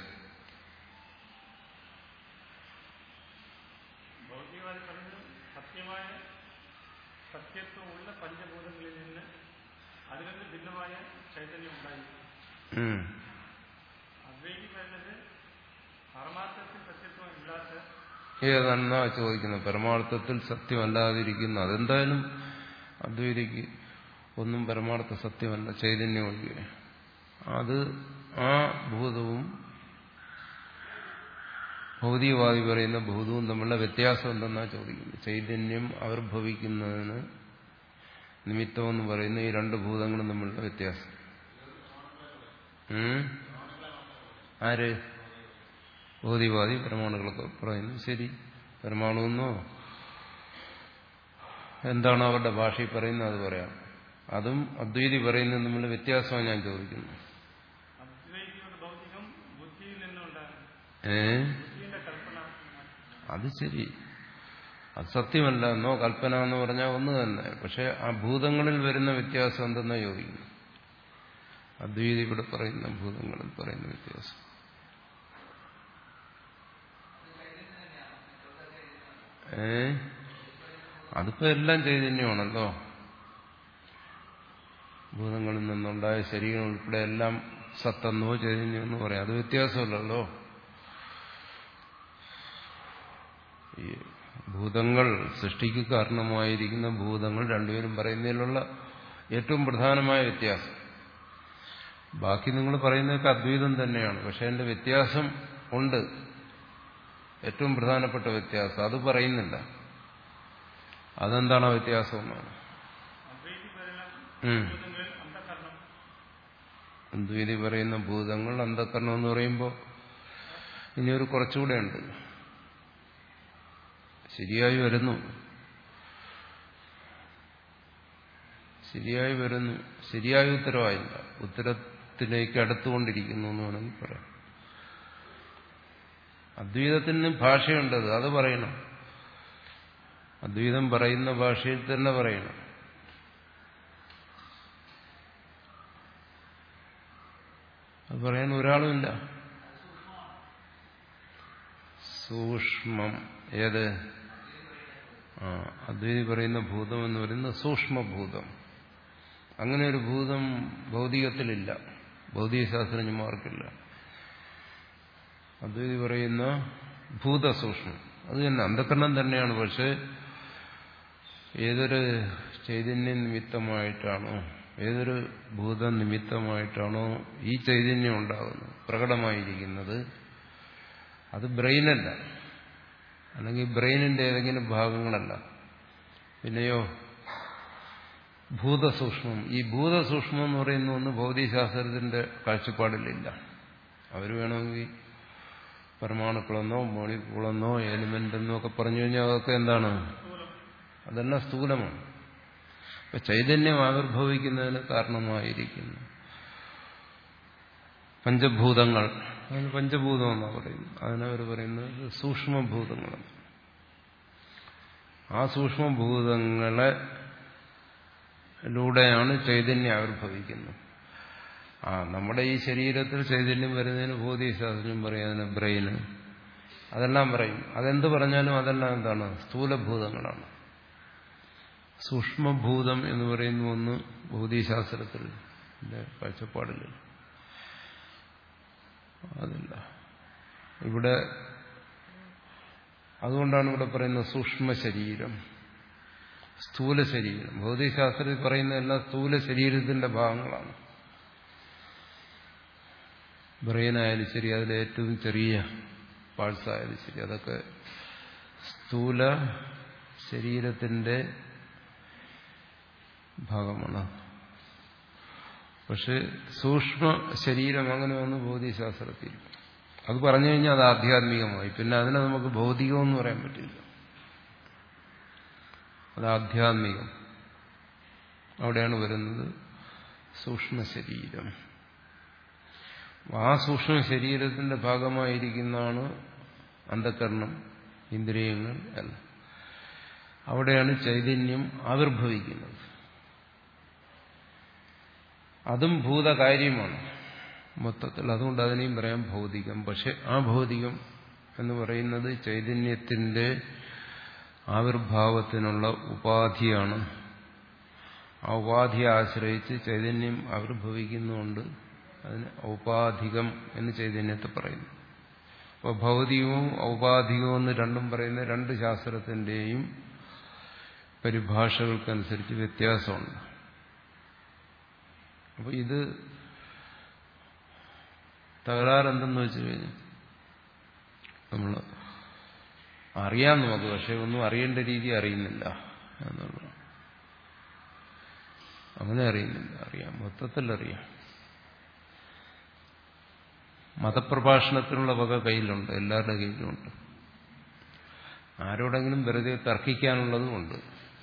ഏതെന്നാ ചോദിക്കുന്നത്? പരമാർത്ഥത്തിൽ സത്യമല്ലാതിരിക്കുന്ന, അതെന്തായാലും അദ്വൈതിക്ക് ഒന്നും പരമാർത്ഥ സത്യമല്ല, ചൈതന്യം ഒഴികെ. അത് ആ ഭൂതവും ഭൗതികവാദി പറയുന്ന ഭൂതവും തമ്മിലുള്ള വ്യത്യാസം എന്തെന്നാ ചോദിക്കുന്നത്. ചൈതന്യം ആവിർഭവിക്കുന്നതിന് നിമിത്തമെന്ന് പറയുന്ന ഈ രണ്ട് ഭൂതങ്ങളും തമ്മിലുള്ള വ്യത്യാസം. ആര്? ഭൗതികവാദി പരമാണുകളൊക്കെ പറയുന്നു. ശരി, പരമാണുവെന്നോ എന്താണ് അവരുടെ ഭാഷയിൽ പറയുന്നത് അത് പറയാം. അതും അദ്വൈതി പറയുന്നത് തമ്മിലുള്ള വ്യത്യാസമാണ് ഞാൻ ചോദിക്കുന്നത്. ഏ അത് ശരി, അത് സത്യമല്ല എന്നോ കൽപ്പന എന്ന് പറഞ്ഞാൽ ഒന്ന് തന്നെ. പക്ഷെ ആ ഭൂതങ്ങളിൽ വരുന്ന വ്യത്യാസം എന്തെന്നാ ചോദിക്കുന്നു. അദ്വൈതി ഇവിടെ പറയുന്ന ഭൂതങ്ങളിൽ പറയുന്ന വ്യത്യാസം ഏ അതിപ്പോ എല്ലാം ചൈതന്യമാണല്ലോ. ഭൂതങ്ങളിൽ നിന്നുണ്ടായ ശരീരം ഉൾപ്പെടെ എല്ലാം സത്തെന്നോ ചൈതന്യമെന്നോ പറയാം. അത് വ്യത്യാസമല്ലല്ലോ. ഭൂതങ്ങൾ സൃഷ്ടിക്ക് കാരണമായിരിക്കുന്ന ഭൂതങ്ങൾ രണ്ടുപേരും പറയുന്നതിലുള്ള ഏറ്റവും പ്രധാനമായ വ്യത്യാസം. ബാക്കി നിങ്ങൾ പറയുന്നതൊക്കെ അദ്വൈതം തന്നെയാണ്. പക്ഷെ അതിന്റെ വ്യത്യാസം ഉണ്ട്. ഏറ്റവും പ്രധാനപ്പെട്ട വ്യത്യാസം അത് പറയുന്നില്ല. അതെന്താണ് ആ വ്യത്യാസം എന്നാണ്. അദ്വൈതി പറയുന്ന ഭൂതങ്ങൾ അന്ധകരണം എന്ന് പറയുമ്പോൾ ഇനിയൊരു കുറച്ചുകൂടെ ഉണ്ട്. ശരിയായി വരുന്നു ശരിയായി വരുന്നു ശരിയായ ഉത്തരവായില്ല. ഉത്തരത്തിലേക്ക് അടുത്തുകൊണ്ടിരിക്കുന്നു എന്ന് വേണമെങ്കിൽ പറയാം. അദ്വൈതത്തിന് ഭാഷയുണ്ടത്, അത് പറയണം. അദ്വൈതം പറയുന്ന ഭാഷയിൽ തന്നെ പറയണം. അത് പറയാൻ ഒരാളുമില്ല. സൂക്ഷ്മം ഏത്? ആ അദ്വൈതി പറയുന്ന ഭൂതം എന്ന് പറയുന്നത് സൂക്ഷ്മഭൂതം. അങ്ങനെ ഒരു ഭൂതം ഭൗതികത്തിലില്ല, ഭൗതികശാസ്ത്രജ്ഞന്മാർക്കില്ല. അദ്വൈതി പറയുന്ന ഭൂതസൂക്ഷ്മം അത് തന്നെ അന്ധകരണം തന്നെയാണ്. പക്ഷെ ഏതൊരു ചൈതന്യ നിമിത്തമായിട്ടാണോ, ഏതൊരു ഭൂത നിമിത്തമായിട്ടാണോ ഈ ചൈതന്യം ഉണ്ടാകുന്നത്, പ്രകടമായിരിക്കുന്നത്, അത് ബ്രെയിനല്ല, അല്ലെങ്കിൽ ബ്രെയിനിന്റെ ഏതെങ്കിലും ഭാഗങ്ങളല്ല. പിന്നെയോ ഭൂതസൂക്ഷ്മം. ഈ ഭൂതസൂക്ഷ്മം എന്ന് പറയുന്ന ഒന്ന് ഭൗതികശാസ്ത്രത്തിന്റെ കാഴ്ചപ്പാടിലില്ല. അവർ വേണമെങ്കിൽ പരമാണുക്കളെന്നോ മോളിക്കൂളെന്നോ എലിമെന്റ് എന്നോ ഒക്കെ പറഞ്ഞു കഴിഞ്ഞാൽ അതൊക്കെ എന്താണ്? അതെല്ലാം സ്ഥൂലമാണ്. അപ്പൊ ചൈതന്യം ആവിർഭവിക്കുന്നതിന് കാരണമായിരിക്കുന്നു പഞ്ചഭൂതങ്ങൾ. അതിന് പഞ്ചഭൂതം എന്നാണ് പറയുന്നത്. അതിനവർ പറയുന്നത് സൂക്ഷ്മഭൂതങ്ങളാണ്. ആ സൂക്ഷ്മഭൂതങ്ങളെ ലൂടെയാണ് ചൈതന്യം ആവിർഭവിക്കുന്നത്. ആ നമ്മുടെ ഈ ശരീരത്തിൽ ചൈതന്യം വരുന്നതിന് ഭൗതികശാസ്ത്രം പറയും അതിന് ബ്രെയിന്, അതെല്ലാം പറയും. അതെന്ത് പറഞ്ഞാലും അതെല്ലാം എന്താണ്? സ്ഥൂലഭൂതങ്ങളാണ്. സൂക്ഷ്മഭൂതം എന്ന് പറയുന്ന ഒന്ന് ഭൗതികശാസ്ത്രത്തിൽ കാഴ്ചപ്പാടില്ല, അതില്ല ഇവിടെ. അതുകൊണ്ടാണ് ഇവിടെ പറയുന്നത് സൂക്ഷ്മ ശരീരം, സ്ഥൂല ശരീരം. ഭൗതികശാസ്ത്രത്തിൽ പറയുന്ന എല്ലാം സ്ഥൂല ശരീരത്തിന്റെ ഭാഗങ്ങളാണ്. ബ്രെയിനായാലും ശരി, അതിലെ ഏറ്റവും ചെറിയ പാർട്സ് ആയാലും ശരി, അതൊക്കെ സ്ഥൂല ശരീരത്തിന്റെ ഭാഗമാണ്. പക്ഷെ സൂക്ഷ്മ ശരീരം അങ്ങനെ വന്ന് ഭൗതികശാസ്ത്രത്തിൽ അത് പറഞ്ഞു കഴിഞ്ഞാൽ അത് ആധ്യാത്മികമായി. പിന്നെ അതിനെ നമുക്ക് ഭൗതികമെന്ന് പറയാൻ പറ്റില്ല, അത് ആധ്യാത്മികം. അവിടെയാണ് വരുന്നത് സൂക്ഷ്മ ശരീരം. ആ സൂക്ഷ്മ ശരീരത്തിന്റെ ഭാഗമായിരിക്കുന്നതാണ് അന്ധകരണം, ഇന്ദ്രിയങ്ങൾ എല്ലാം. അവിടെയാണ് ചൈതന്യം ആവിർഭവിക്കുന്നത്. അതും ഭൂതകാര്യമാണ് മൊത്തത്തിൽ. അതുകൊണ്ട് അതിനെയും പറയാം ഭൗതികം. പക്ഷെ ആ ഭൗതികം എന്ന് പറയുന്നത് ചൈതന്യത്തിന്റെ ആവിർഭാവത്തിനുള്ള ഉപാധിയാണ്. ആ ഉപാധിയെ ആശ്രയിച്ച് ചൈതന്യം ആവിർഭവിക്കുന്നുകൊണ്ട് അതിന് ഔപാധികം എന്ന് ചൈതന്യത്തെ പറയുന്നു. അപ്പോൾ ഭൗതികവും ഔപാധികവും എന്ന് രണ്ടും പറയുന്ന രണ്ട് ശാസ്ത്രത്തിന്റെയും പരിഭാഷകൾക്കനുസരിച്ച് വ്യത്യാസമുണ്ട്. അപ്പോൾ ഇത് തകരാറെന്തെന്ന് വെച്ച് കഴിഞ്ഞാൽ നമ്മൾ അറിയാം നമുക്ക്, പക്ഷെ ഒന്നും അറിയേണ്ട രീതി അറിയുന്നില്ല എന്നുള്ളത്. അങ്ങനെ അറിയുന്നില്ല, അറിയാം, മൊത്തത്തിൽ അറിയാം. മതപ്രഭാഷണത്തിനുള്ള വക കയ്യിലുണ്ട്, എല്ലാവരുടെ കയ്യിലുണ്ട്. ആരോടെങ്കിലും വെറുതെ തർക്കിക്കാനുള്ളതുമുണ്ട്.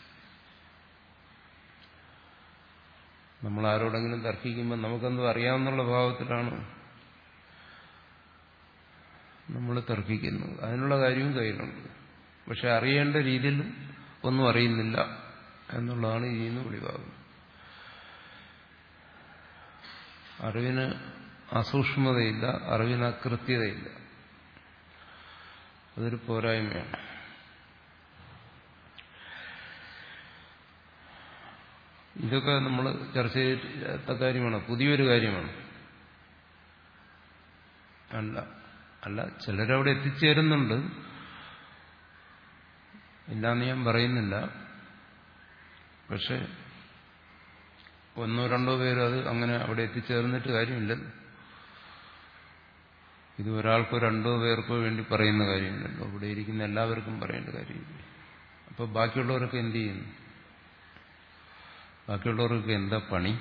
നമ്മൾ ആരോടെങ്കിലും തർക്കിക്കുമ്പോൾ നമുക്കെന്തോ അറിയാവുന്നുള്ള ഭാവത്തിലാണ് നമ്മൾ തർക്കിക്കുന്നത്. അതിനുള്ള കാര്യവും കയ്യിലുണ്ട്. പക്ഷെ അറിയേണ്ട രീതിയിൽ ഒന്നും അറിയുന്നില്ല എന്നുള്ളതാണ് ഇതിൽ നിന്ന് വെളിവാകുന്നത്. അറിവിന് അസൂക്ഷ്മതയില്ല, അറിവിന് അകൃത്യതയില്ല. അതൊരു പോരായ്മയാണ്. ഇതൊക്കെ നമ്മൾ ചർച്ച ചെയ്ത കാര്യമാണ്, പുതിയൊരു കാര്യമാണ്. അല്ല അല്ല ചിലരവിടെ എത്തിച്ചേരുന്നുണ്ട്. ഇല്ലാന്ന് ഞാൻ പറയുന്നില്ല. പക്ഷെ ഒന്നോ രണ്ടോ പേര് അത് അങ്ങനെ അവിടെ എത്തിച്ചേർന്നിട്ട് കാര്യമില്ലല്ലോ. ഇത് ഒരാൾക്കോ രണ്ടോ പേർക്കോ വേണ്ടി പറയുന്ന കാര്യമില്ലല്ലോ. ഇവിടെ ഇരിക്കുന്ന എല്ലാവർക്കും പറയേണ്ട കാര്യമില്ല. അപ്പോൾ ബാക്കിയുള്ളവരൊക്കെ എന്ത് ചെയ്യുന്നു? ബാക്കിയുള്ളവർക്ക് എന്താ പണി?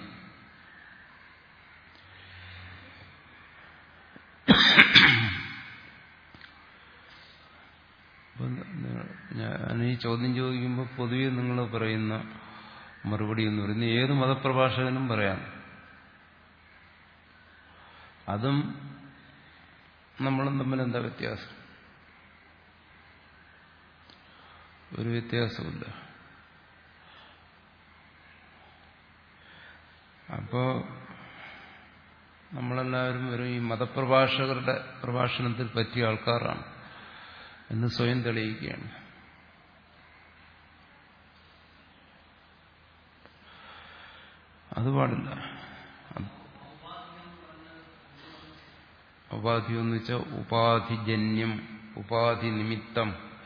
ഞാൻ ഈ ചോദ്യം ചോദിക്കുമ്പോൾ പൊതുവെ നിങ്ങൾ പറയുന്ന മറുപടി എന്ന് പറയുന്നത് ഏത് മതപ്രഭാഷകനും പറയാം. അതും നമ്മളും തമ്മിൽ എന്താ വ്യത്യാസം? ഒരു വ്യത്യാസമില്ല. അപ്പോ നമ്മളെല്ലാവരും ഒരു ഈ മതപ്രഭാഷകരുടെ പ്രഭാഷണത്തിൽ പറ്റിയ ആൾക്കാരാണ് എന്ന് സ്വയം തെളിയിക്കുകയാണ്. അത് പാടില്ല. ഉപാധി എന്ന് വെച്ചാൽ ഉപാധിജന്യം, ഉപാധി നിമിത്തം.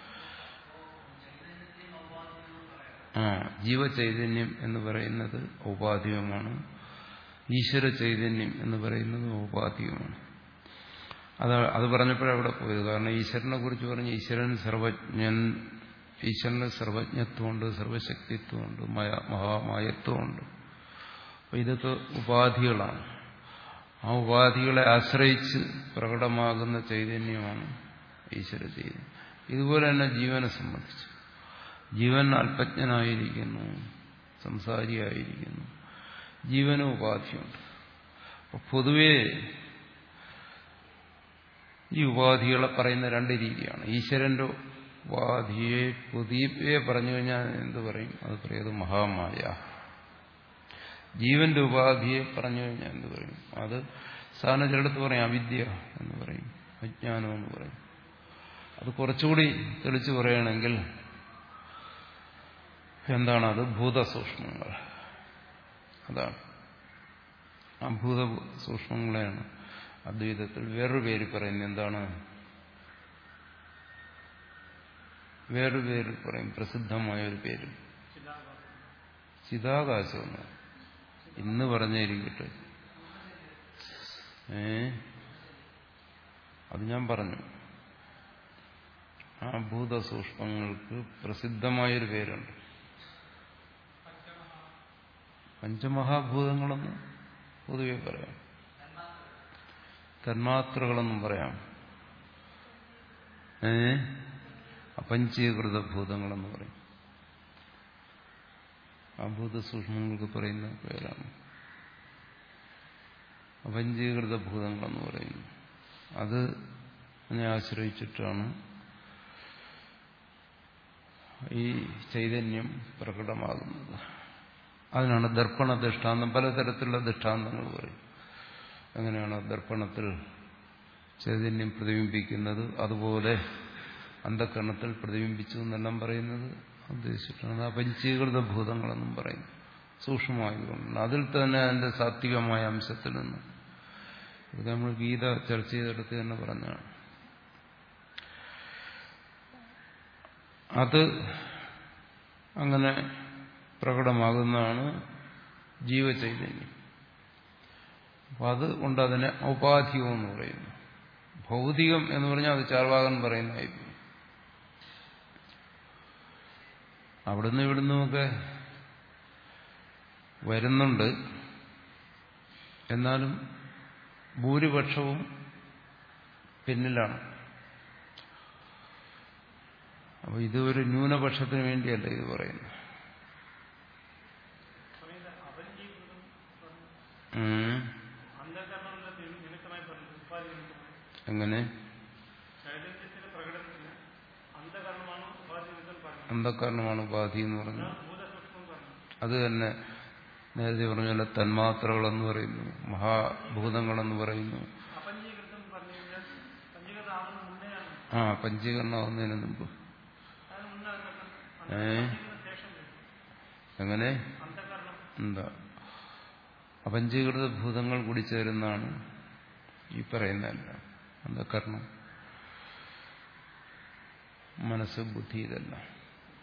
ആ ജീവചൈതന്യം എന്ന് പറയുന്നത് ഔപാധികമാണ്. ഈശ്വര ചൈതന്യം എന്ന് പറയുന്നത് ഔപാധികമാണ്. അത് അത് പറഞ്ഞപ്പോഴവിടെ പോയത്. കാരണം ഈശ്വരനെ കുറിച്ച് പറഞ്ഞ് ഈശ്വരൻ സർവജ്ഞൻ, ഈശ്വരന് സർവജ്ഞത്വമുണ്ട്, സർവശക്തിത്വമുണ്ട്, മഹാമായത്വമുണ്ട്. അപ്പൊ ഇതൊക്കെ ഉപാധികളാണ്. ആ ഉപാധികളെ ആശ്രയിച്ച് പ്രകടമാകുന്ന ചൈതന്യമാണ് ഈശ്വര ചൈതന്യം. ഇതുപോലെ തന്നെ ജീവനെ സംബന്ധിച്ച് ജീവൻ അല്പജ്ഞനായിരിക്കുന്നു, സംസാരിയായിരിക്കുന്നു. ജീവന് ഉപാധിയുണ്ട്. അപ്പൊ പൊതുവേ ഈ ഉപാധികളെ പറയുന്ന രണ്ട് രീതിയാണ്. ഈശ്വരന്റെ ഉപാധിയെ പൊതുവെ പറഞ്ഞു കഴിഞ്ഞാൽ എന്ത് പറയും? അത് പറയുന്നത് മഹാമായ. ജീവന്റെ ഉപാധിയെ പറഞ്ഞു കഴിഞ്ഞാൽ എന്ത് പറയും? അത് സാധാരണ ചിലടത്ത് പറയും അവിദ്യ എന്ന് പറയും, അജ്ഞാനം എന്ന് പറയും. അത് കുറച്ചുകൂടി തെളിച്ചു പറയുകയാണെങ്കിൽ എന്താണ്? അത് ഭൂതസൂക്ഷ്മങ്ങൾ. അതാണ് ആ ഭൂത സൂക്ഷ്മങ്ങളെയാണ് അദ്വൈതത്തിൽ വേറൊരു പേര് പറയുന്നത്. എന്താണ്? വേറൊരു പേര് പറയും, പ്രസിദ്ധമായ ഒരു പേര് ചിതാകാശമെന്ന്. ഇന്ന് പറഞ്ഞിരിക്കട്ടെ. ഏ അത് ഞാൻ പറഞ്ഞു. ആ ഭൂതസൂക്ഷ്മങ്ങൾക്ക് പ്രസിദ്ധമായൊരു പേരുണ്ട്. പഞ്ചമഹാഭൂതങ്ങളെന്ന് പൊതുവെ പറയാം, തന്മാത്രകളെന്നും പറയാം, ഏ അപഞ്ചീകൃത ഭൂതങ്ങളെന്ന് പറയും. ആ ഭൂതസൂക്ഷ്മങ്ങൾക്ക് പറയുന്ന പേരാണ് അപഞ്ചീകൃത ഭൂതങ്ങളെന്ന് പറയുന്നു. അത് അതിനെ ആശ്രയിച്ചിട്ടാണ് ഈ ചൈതന്യം പ്രകടമാകുന്നത്. അതിനാണ് ദർപ്പണ ദൃഷ്ടാന്തം. പലതരത്തിലുള്ള ദൃഷ്ടാന്തങ്ങൾ പറയും. എങ്ങനെയാണ് ദർപ്പണത്തിൽ ചൈതന്യം പ്രതിബിംബിക്കുന്നത്, അതുപോലെ അന്ധകരണത്തിൽ പ്രതിബിംബിച്ചു എന്നെല്ലാം പറയുന്നത് ഉദ്ദേശിച്ചിട്ടാണ്. അപഞ്ചീകൃത ഭൂതങ്ങളെന്നും പറയുന്നു. സൂക്ഷ്മമായതുകൊണ്ട് അതിൽ തന്നെ അതിന്റെ സാത്വികമായ അംശത്തിൽ നിന്ന് ഇത് നമ്മൾ ഗീത ചർച്ച ചെയ്തെടുത്ത് തന്നെ പറഞ്ഞാണ്. അത് അങ്ങനെ പ്രകടമാകുന്നതാണ് ജീവചൈതന്യം. അപ്പൊ അത് കൊണ്ട് അതിനെ ഔപാധികം എന്ന് പറയുന്നു. ഭൗതികം എന്ന് പറഞ്ഞാൽ അത് ചാർവാകൻ പറയുന്നതായിരുന്നു. അവിടുന്ന് ഇവിടുന്നുമൊക്കെ വരുന്നുണ്ട്. എന്നാലും ഭൂരിപക്ഷവും പിന്നിലാണ്. അപ്പൊ ഇത് ഒരു ന്യൂനപക്ഷത്തിന് വേണ്ടിയല്ല ഇത് പറയുന്നത്. എങ്ങനെ? അന്ധകരണമാണ് ഉപാധി എന്ന് പറഞ്ഞു. അത് തന്നെ നേരത്തെ പറഞ്ഞ തന്മാത്രകളെന്ന് പറയുന്നു, മഹാഭൂതങ്ങളെന്ന് പറയുന്നു. ആ പഞ്ചീകരണമാകുന്നതിന് മുമ്പ്. ഏ എങ്ങനെ? എന്താ അപഞ്ചീകൃത ഭൂതങ്ങൾ കൂടി ചേരുന്നതാണ് ഈ പറയുന്നതല്ല. അന്ധകരണം, മനസ്സ്, ബുദ്ധി, ഇതെല്ലാം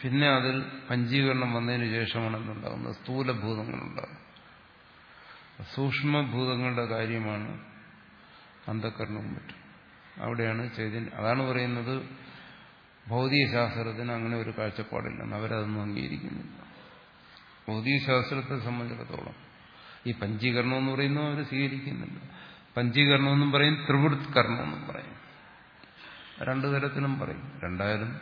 പിന്നെ അതിൽ പഞ്ചീകരണം വന്നതിന് ശേഷമാണ് എന്തുണ്ടാകുന്നത്? സ്ഥൂലഭൂതങ്ങളുണ്ടാകുന്നത്. സൂക്ഷ്മഭൂതങ്ങളുടെ കാര്യമാണ് അന്ധഃകരണവും മറ്റും. അവിടെയാണ് ചൈതന്യം. അതാണ് പറയുന്നത് ഭൗതികശാസ്ത്രത്തിന് അങ്ങനെ ഒരു കാഴ്ചപ്പാടില്ലെന്ന്. അവരതൊന്നും അംഗീകരിക്കുന്നില്ല. ഭൗതികശാസ്ത്രത്തെ സംബന്ധിച്ചിടത്തോളം ഈ പഞ്ചീകരണം എന്ന് പറയുന്നത് അവർ സ്വീകരിക്കുന്നില്ല. പഞ്ചീകരണമെന്നും പറയും, ത്രിവൃത്കരണമെന്നും പറയും. രണ്ടു തരത്തിലും പറയും. രണ്ടായാലും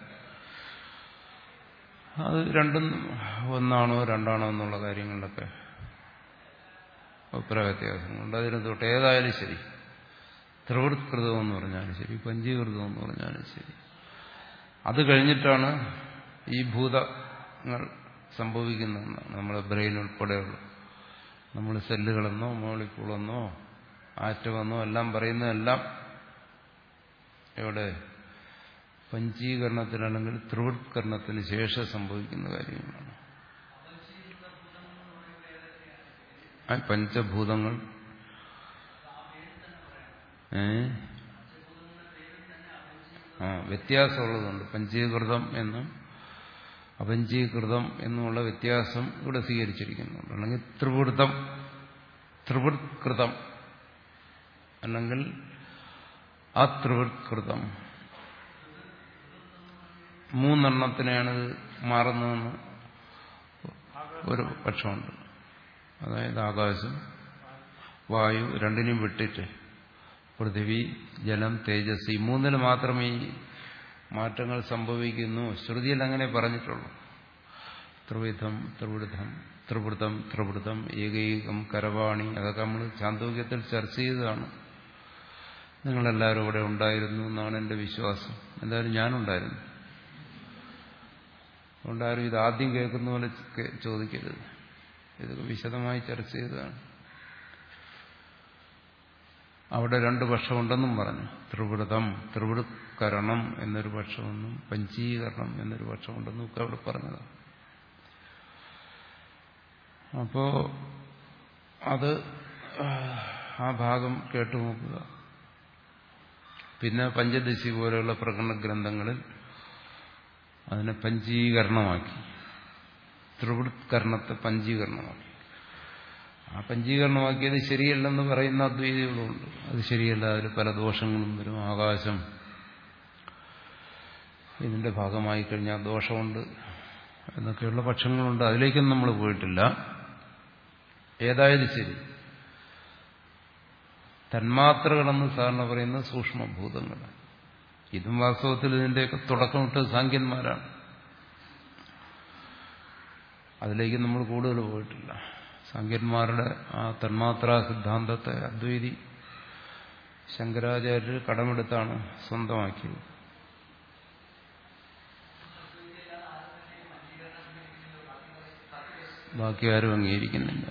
അത് രണ്ടും ഒന്നാണോ രണ്ടാണോ എന്നുള്ള കാര്യങ്ങളിലൊക്കെ അഭിപ്രായ വ്യത്യാസങ്ങളുണ്ട്. അതിന് തൊട്ട് ഏതായാലും ശരി, ത്രിവൃത്കൃതം എന്ന് പറഞ്ഞാലും ശരി, പഞ്ചീകൃതം എന്ന് പറഞ്ഞാലും ശരി, അത് കഴിഞ്ഞിട്ടാണ് ഈ ഭൂതങ്ങൾ സംഭവിക്കുന്നതെന്നാണ്. നമ്മുടെ ബ്രെയിൻ ഉൾപ്പെടെയുള്ള നമ്മൾ സെല്ലുകളെന്നോ മോളിക്കൂളെന്നോ ആറ്റമെന്നോ എല്ലാം പറയുന്നതെല്ലാം എവിടെ? പഞ്ചീകരണത്തിനാണെങ്കിൽ ത്രിവൃത്കരണത്തിന് ശേഷം സംഭവിക്കുന്ന കാര്യങ്ങളാണ്. പഞ്ചഭൂതങ്ങൾ ഏ ആ വ്യത്യാസമുള്ളതുണ്ട്. പഞ്ചീകൃതം എന്നും അപഞ്ചീകൃതം എന്നുമുള്ള വ്യത്യാസം ഇവിടെ സ്വീകരിച്ചിരിക്കുന്നുണ്ട്. അല്ലെങ്കിൽ ത്രിവൃതം, ത്രിവൃത്കൃതം അല്ലെങ്കിൽ അത്രിവൃത്കൃതം, മൂന്നെണ്ണത്തിനെയാണ് മാറുന്നതെന്ന് ഒരു പക്ഷമുണ്ട്. അതായത് ആകാശം, വായു രണ്ടിനും വിട്ടിട്ട് പൃഥിവി, ജലം, തേജസ്, ഈ മൂന്നിന് മാത്രമേ ഈ മാറ്റങ്ങൾ സംഭവിക്കുന്നു. ശ്രുതിയിൽ അങ്ങനെ പറഞ്ഞിട്ടുള്ളൂ. ത്രിവിധം, ത്രിവൃതം, ത്രിവൃതം, ത്രിവൃതം, ഏകൈകം, കരവാണി, അതൊക്കെ നമ്മൾ ചാന്തോക്യത്തിൽ ചർച്ച ചെയ്തതാണ്. നിങ്ങളെല്ലാവരും ഇവിടെ ഉണ്ടായിരുന്നു എന്നാണ് എൻ്റെ വിശ്വാസം. എന്തായാലും ഞാനുണ്ടായിരുന്നു. അതുകൊണ്ടാരും ഇത് ആദ്യം കേൾക്കുന്ന പോലെ ചോദിക്കരുത്. ഇതൊക്കെ വിശദമായി ചർച്ച ചെയ്തതാണ്. അവിടെ രണ്ട് പക്ഷമുണ്ടെന്നും പറഞ്ഞു. ത്രിവൃതം, ത്രിവൃത്കരണം എന്നൊരു പക്ഷമെന്നും പഞ്ചീകരണം എന്നൊരു പക്ഷമുണ്ടെന്നും ഒക്കെ അവിടെ പറഞ്ഞതാണ്. അപ്പോ അത് ആ ഭാഗം കേട്ടു നോക്കുക. പിന്നെ പഞ്ചദശി പോലെയുള്ള പ്രകടന ഗ്രന്ഥങ്ങളിൽ അതിനെ പഞ്ചീകരണമാക്കി, ത്രിവൃത്കരണത്തെ പഞ്ചീകരണമാക്കി. ആ പഞ്ചീകരണമാക്കിയത് ശരിയല്ലെന്ന് പറയുന്ന അദ്വൈതികളുണ്ട്. അത് ശരിയല്ല, അതിൽ പല ദോഷങ്ങളും വരും. ആകാശം ഇതിന്റെ ഭാഗമായി കഴിഞ്ഞാൽ ദോഷമുണ്ട് എന്നൊക്കെയുള്ള പക്ഷങ്ങളുണ്ട്. അതിലേക്കൊന്നും നമ്മൾ പോയിട്ടില്ല. ഏതായാലും ശരി, തന്മാത്രകളെന്ന് സാധാരണ പറയുന്ന സൂക്ഷ്മഭൂതങ്ങൾ, ഇതും വാസ്തവത്തിൽ ഇതിന്റെയൊക്കെ തുടക്കമിട്ട് സാഖ്യന്മാരാണ്. അതിലേക്ക് നമ്മൾ കൂടുതൽ പോയിട്ടില്ല. സാഖ്യന്മാരുടെ ആ തന്മാത്രാ സിദ്ധാന്തത്തെ അദ്വൈതി ശങ്കരാചാര്യർ കടമെടുത്താണ് സ്വന്തമാക്കിയത്. ബാക്കി ആരും അംഗീകരിക്കുന്നില്ല.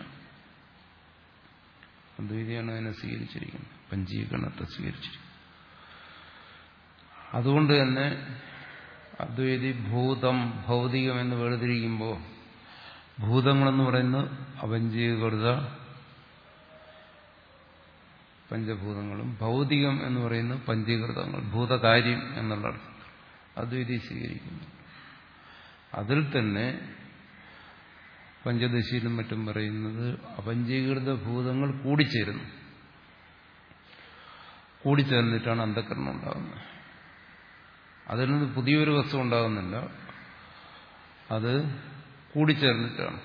അദ്വൈതിയാണ് അതിനെ സ്വീകരിച്ചിരിക്കുന്നത്, പഞ്ചീകരണത്തെ സ്വീകരിച്ചിരിക്കുന്നത്. അതുകൊണ്ട് തന്നെ അദ്വൈതി ഭൂതം ഭൗതികം എന്ന് വേർതിരിക്കുമ്പോൾ ഭൂതങ്ങളെന്ന് പറയുന്നത് അപഞ്ചീകൃത പഞ്ചഭൂതങ്ങളും ഭൗതികം എന്ന് പറയുന്നത് പഞ്ചീകൃതങ്ങൾ, ഭൂതകാര്യം എന്നുള്ള അർത്ഥം അദ്വൈതി സ്വീകരിക്കുന്നു. അതിൽ തന്നെ പഞ്ചദശിയിലും മറ്റും പറയുന്നത് അപഞ്ചീകൃത ഭൂതങ്ങൾ കൂടിച്ചേരുന്നു. കൂടിച്ചേർന്നിട്ടാണ് അന്ധഃകരണം ഉണ്ടാകുന്നത്. അതിൽ നിന്ന് പുതിയൊരു വസ്തു ഉണ്ടാകുന്നില്ല, അത് കൂടിച്ചേർന്നിട്ടാണ്.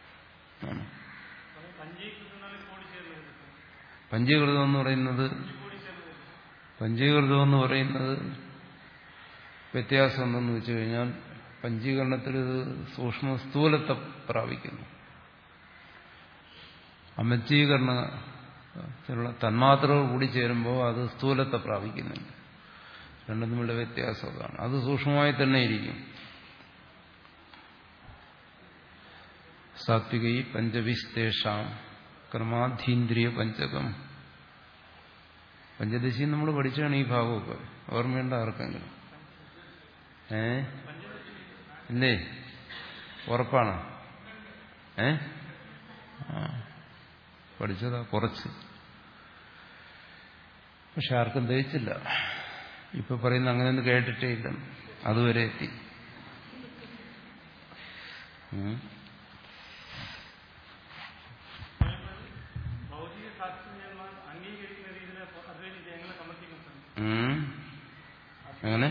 പഞ്ചീകൃതം എന്ന് പറയുന്നത് പഞ്ചീകൃതം എന്ന് പറയുന്നത് വ്യത്യാസം എന്തെന്ന് വെച്ചു കഴിഞ്ഞാൽ പഞ്ചീകരണത്തിൽ ഇത് സൂക്ഷ്മ സ്ഥൂലത്തെ പ്രാപിക്കുന്നു. അമഞ്ചീകരണത്തിലുള്ള തന്മാത്രകൾ കൂടി ചേരുമ്പോൾ അത് സ്ഥൂലത്തെ പ്രാപിക്കുന്നുണ്ട്. രണ്ടും തമ്മിലുള്ള വ്യത്യാസം അതാണ്. അത് സൂക്ഷ്മമായി തന്നെ ഇരിക്കും. സാത്വികൈ പഞ്ചവിസ്തേഷാം ക്രമാധീന്ദ്രിയ പഞ്ചകം. പഞ്ചദശി നമ്മൾ പഠിച്ചാണ് ഈ ഭാഗമൊക്കെ. ഓർമ്മയുണ്ട ആർക്കെങ്കിലും? ഏ ഇല്ലേ? ഉറപ്പാണ്? ഏ പഠിച്ചതാ കുറച്ച്, പക്ഷെ ആർക്കും ദഹിച്ചില്ല. ഇപ്പൊ പറയുന്ന അങ്ങനെയൊന്നും കേട്ടിട്ടേ ഇല്ല. അതുവരെ എത്തി. അങ്ങനെ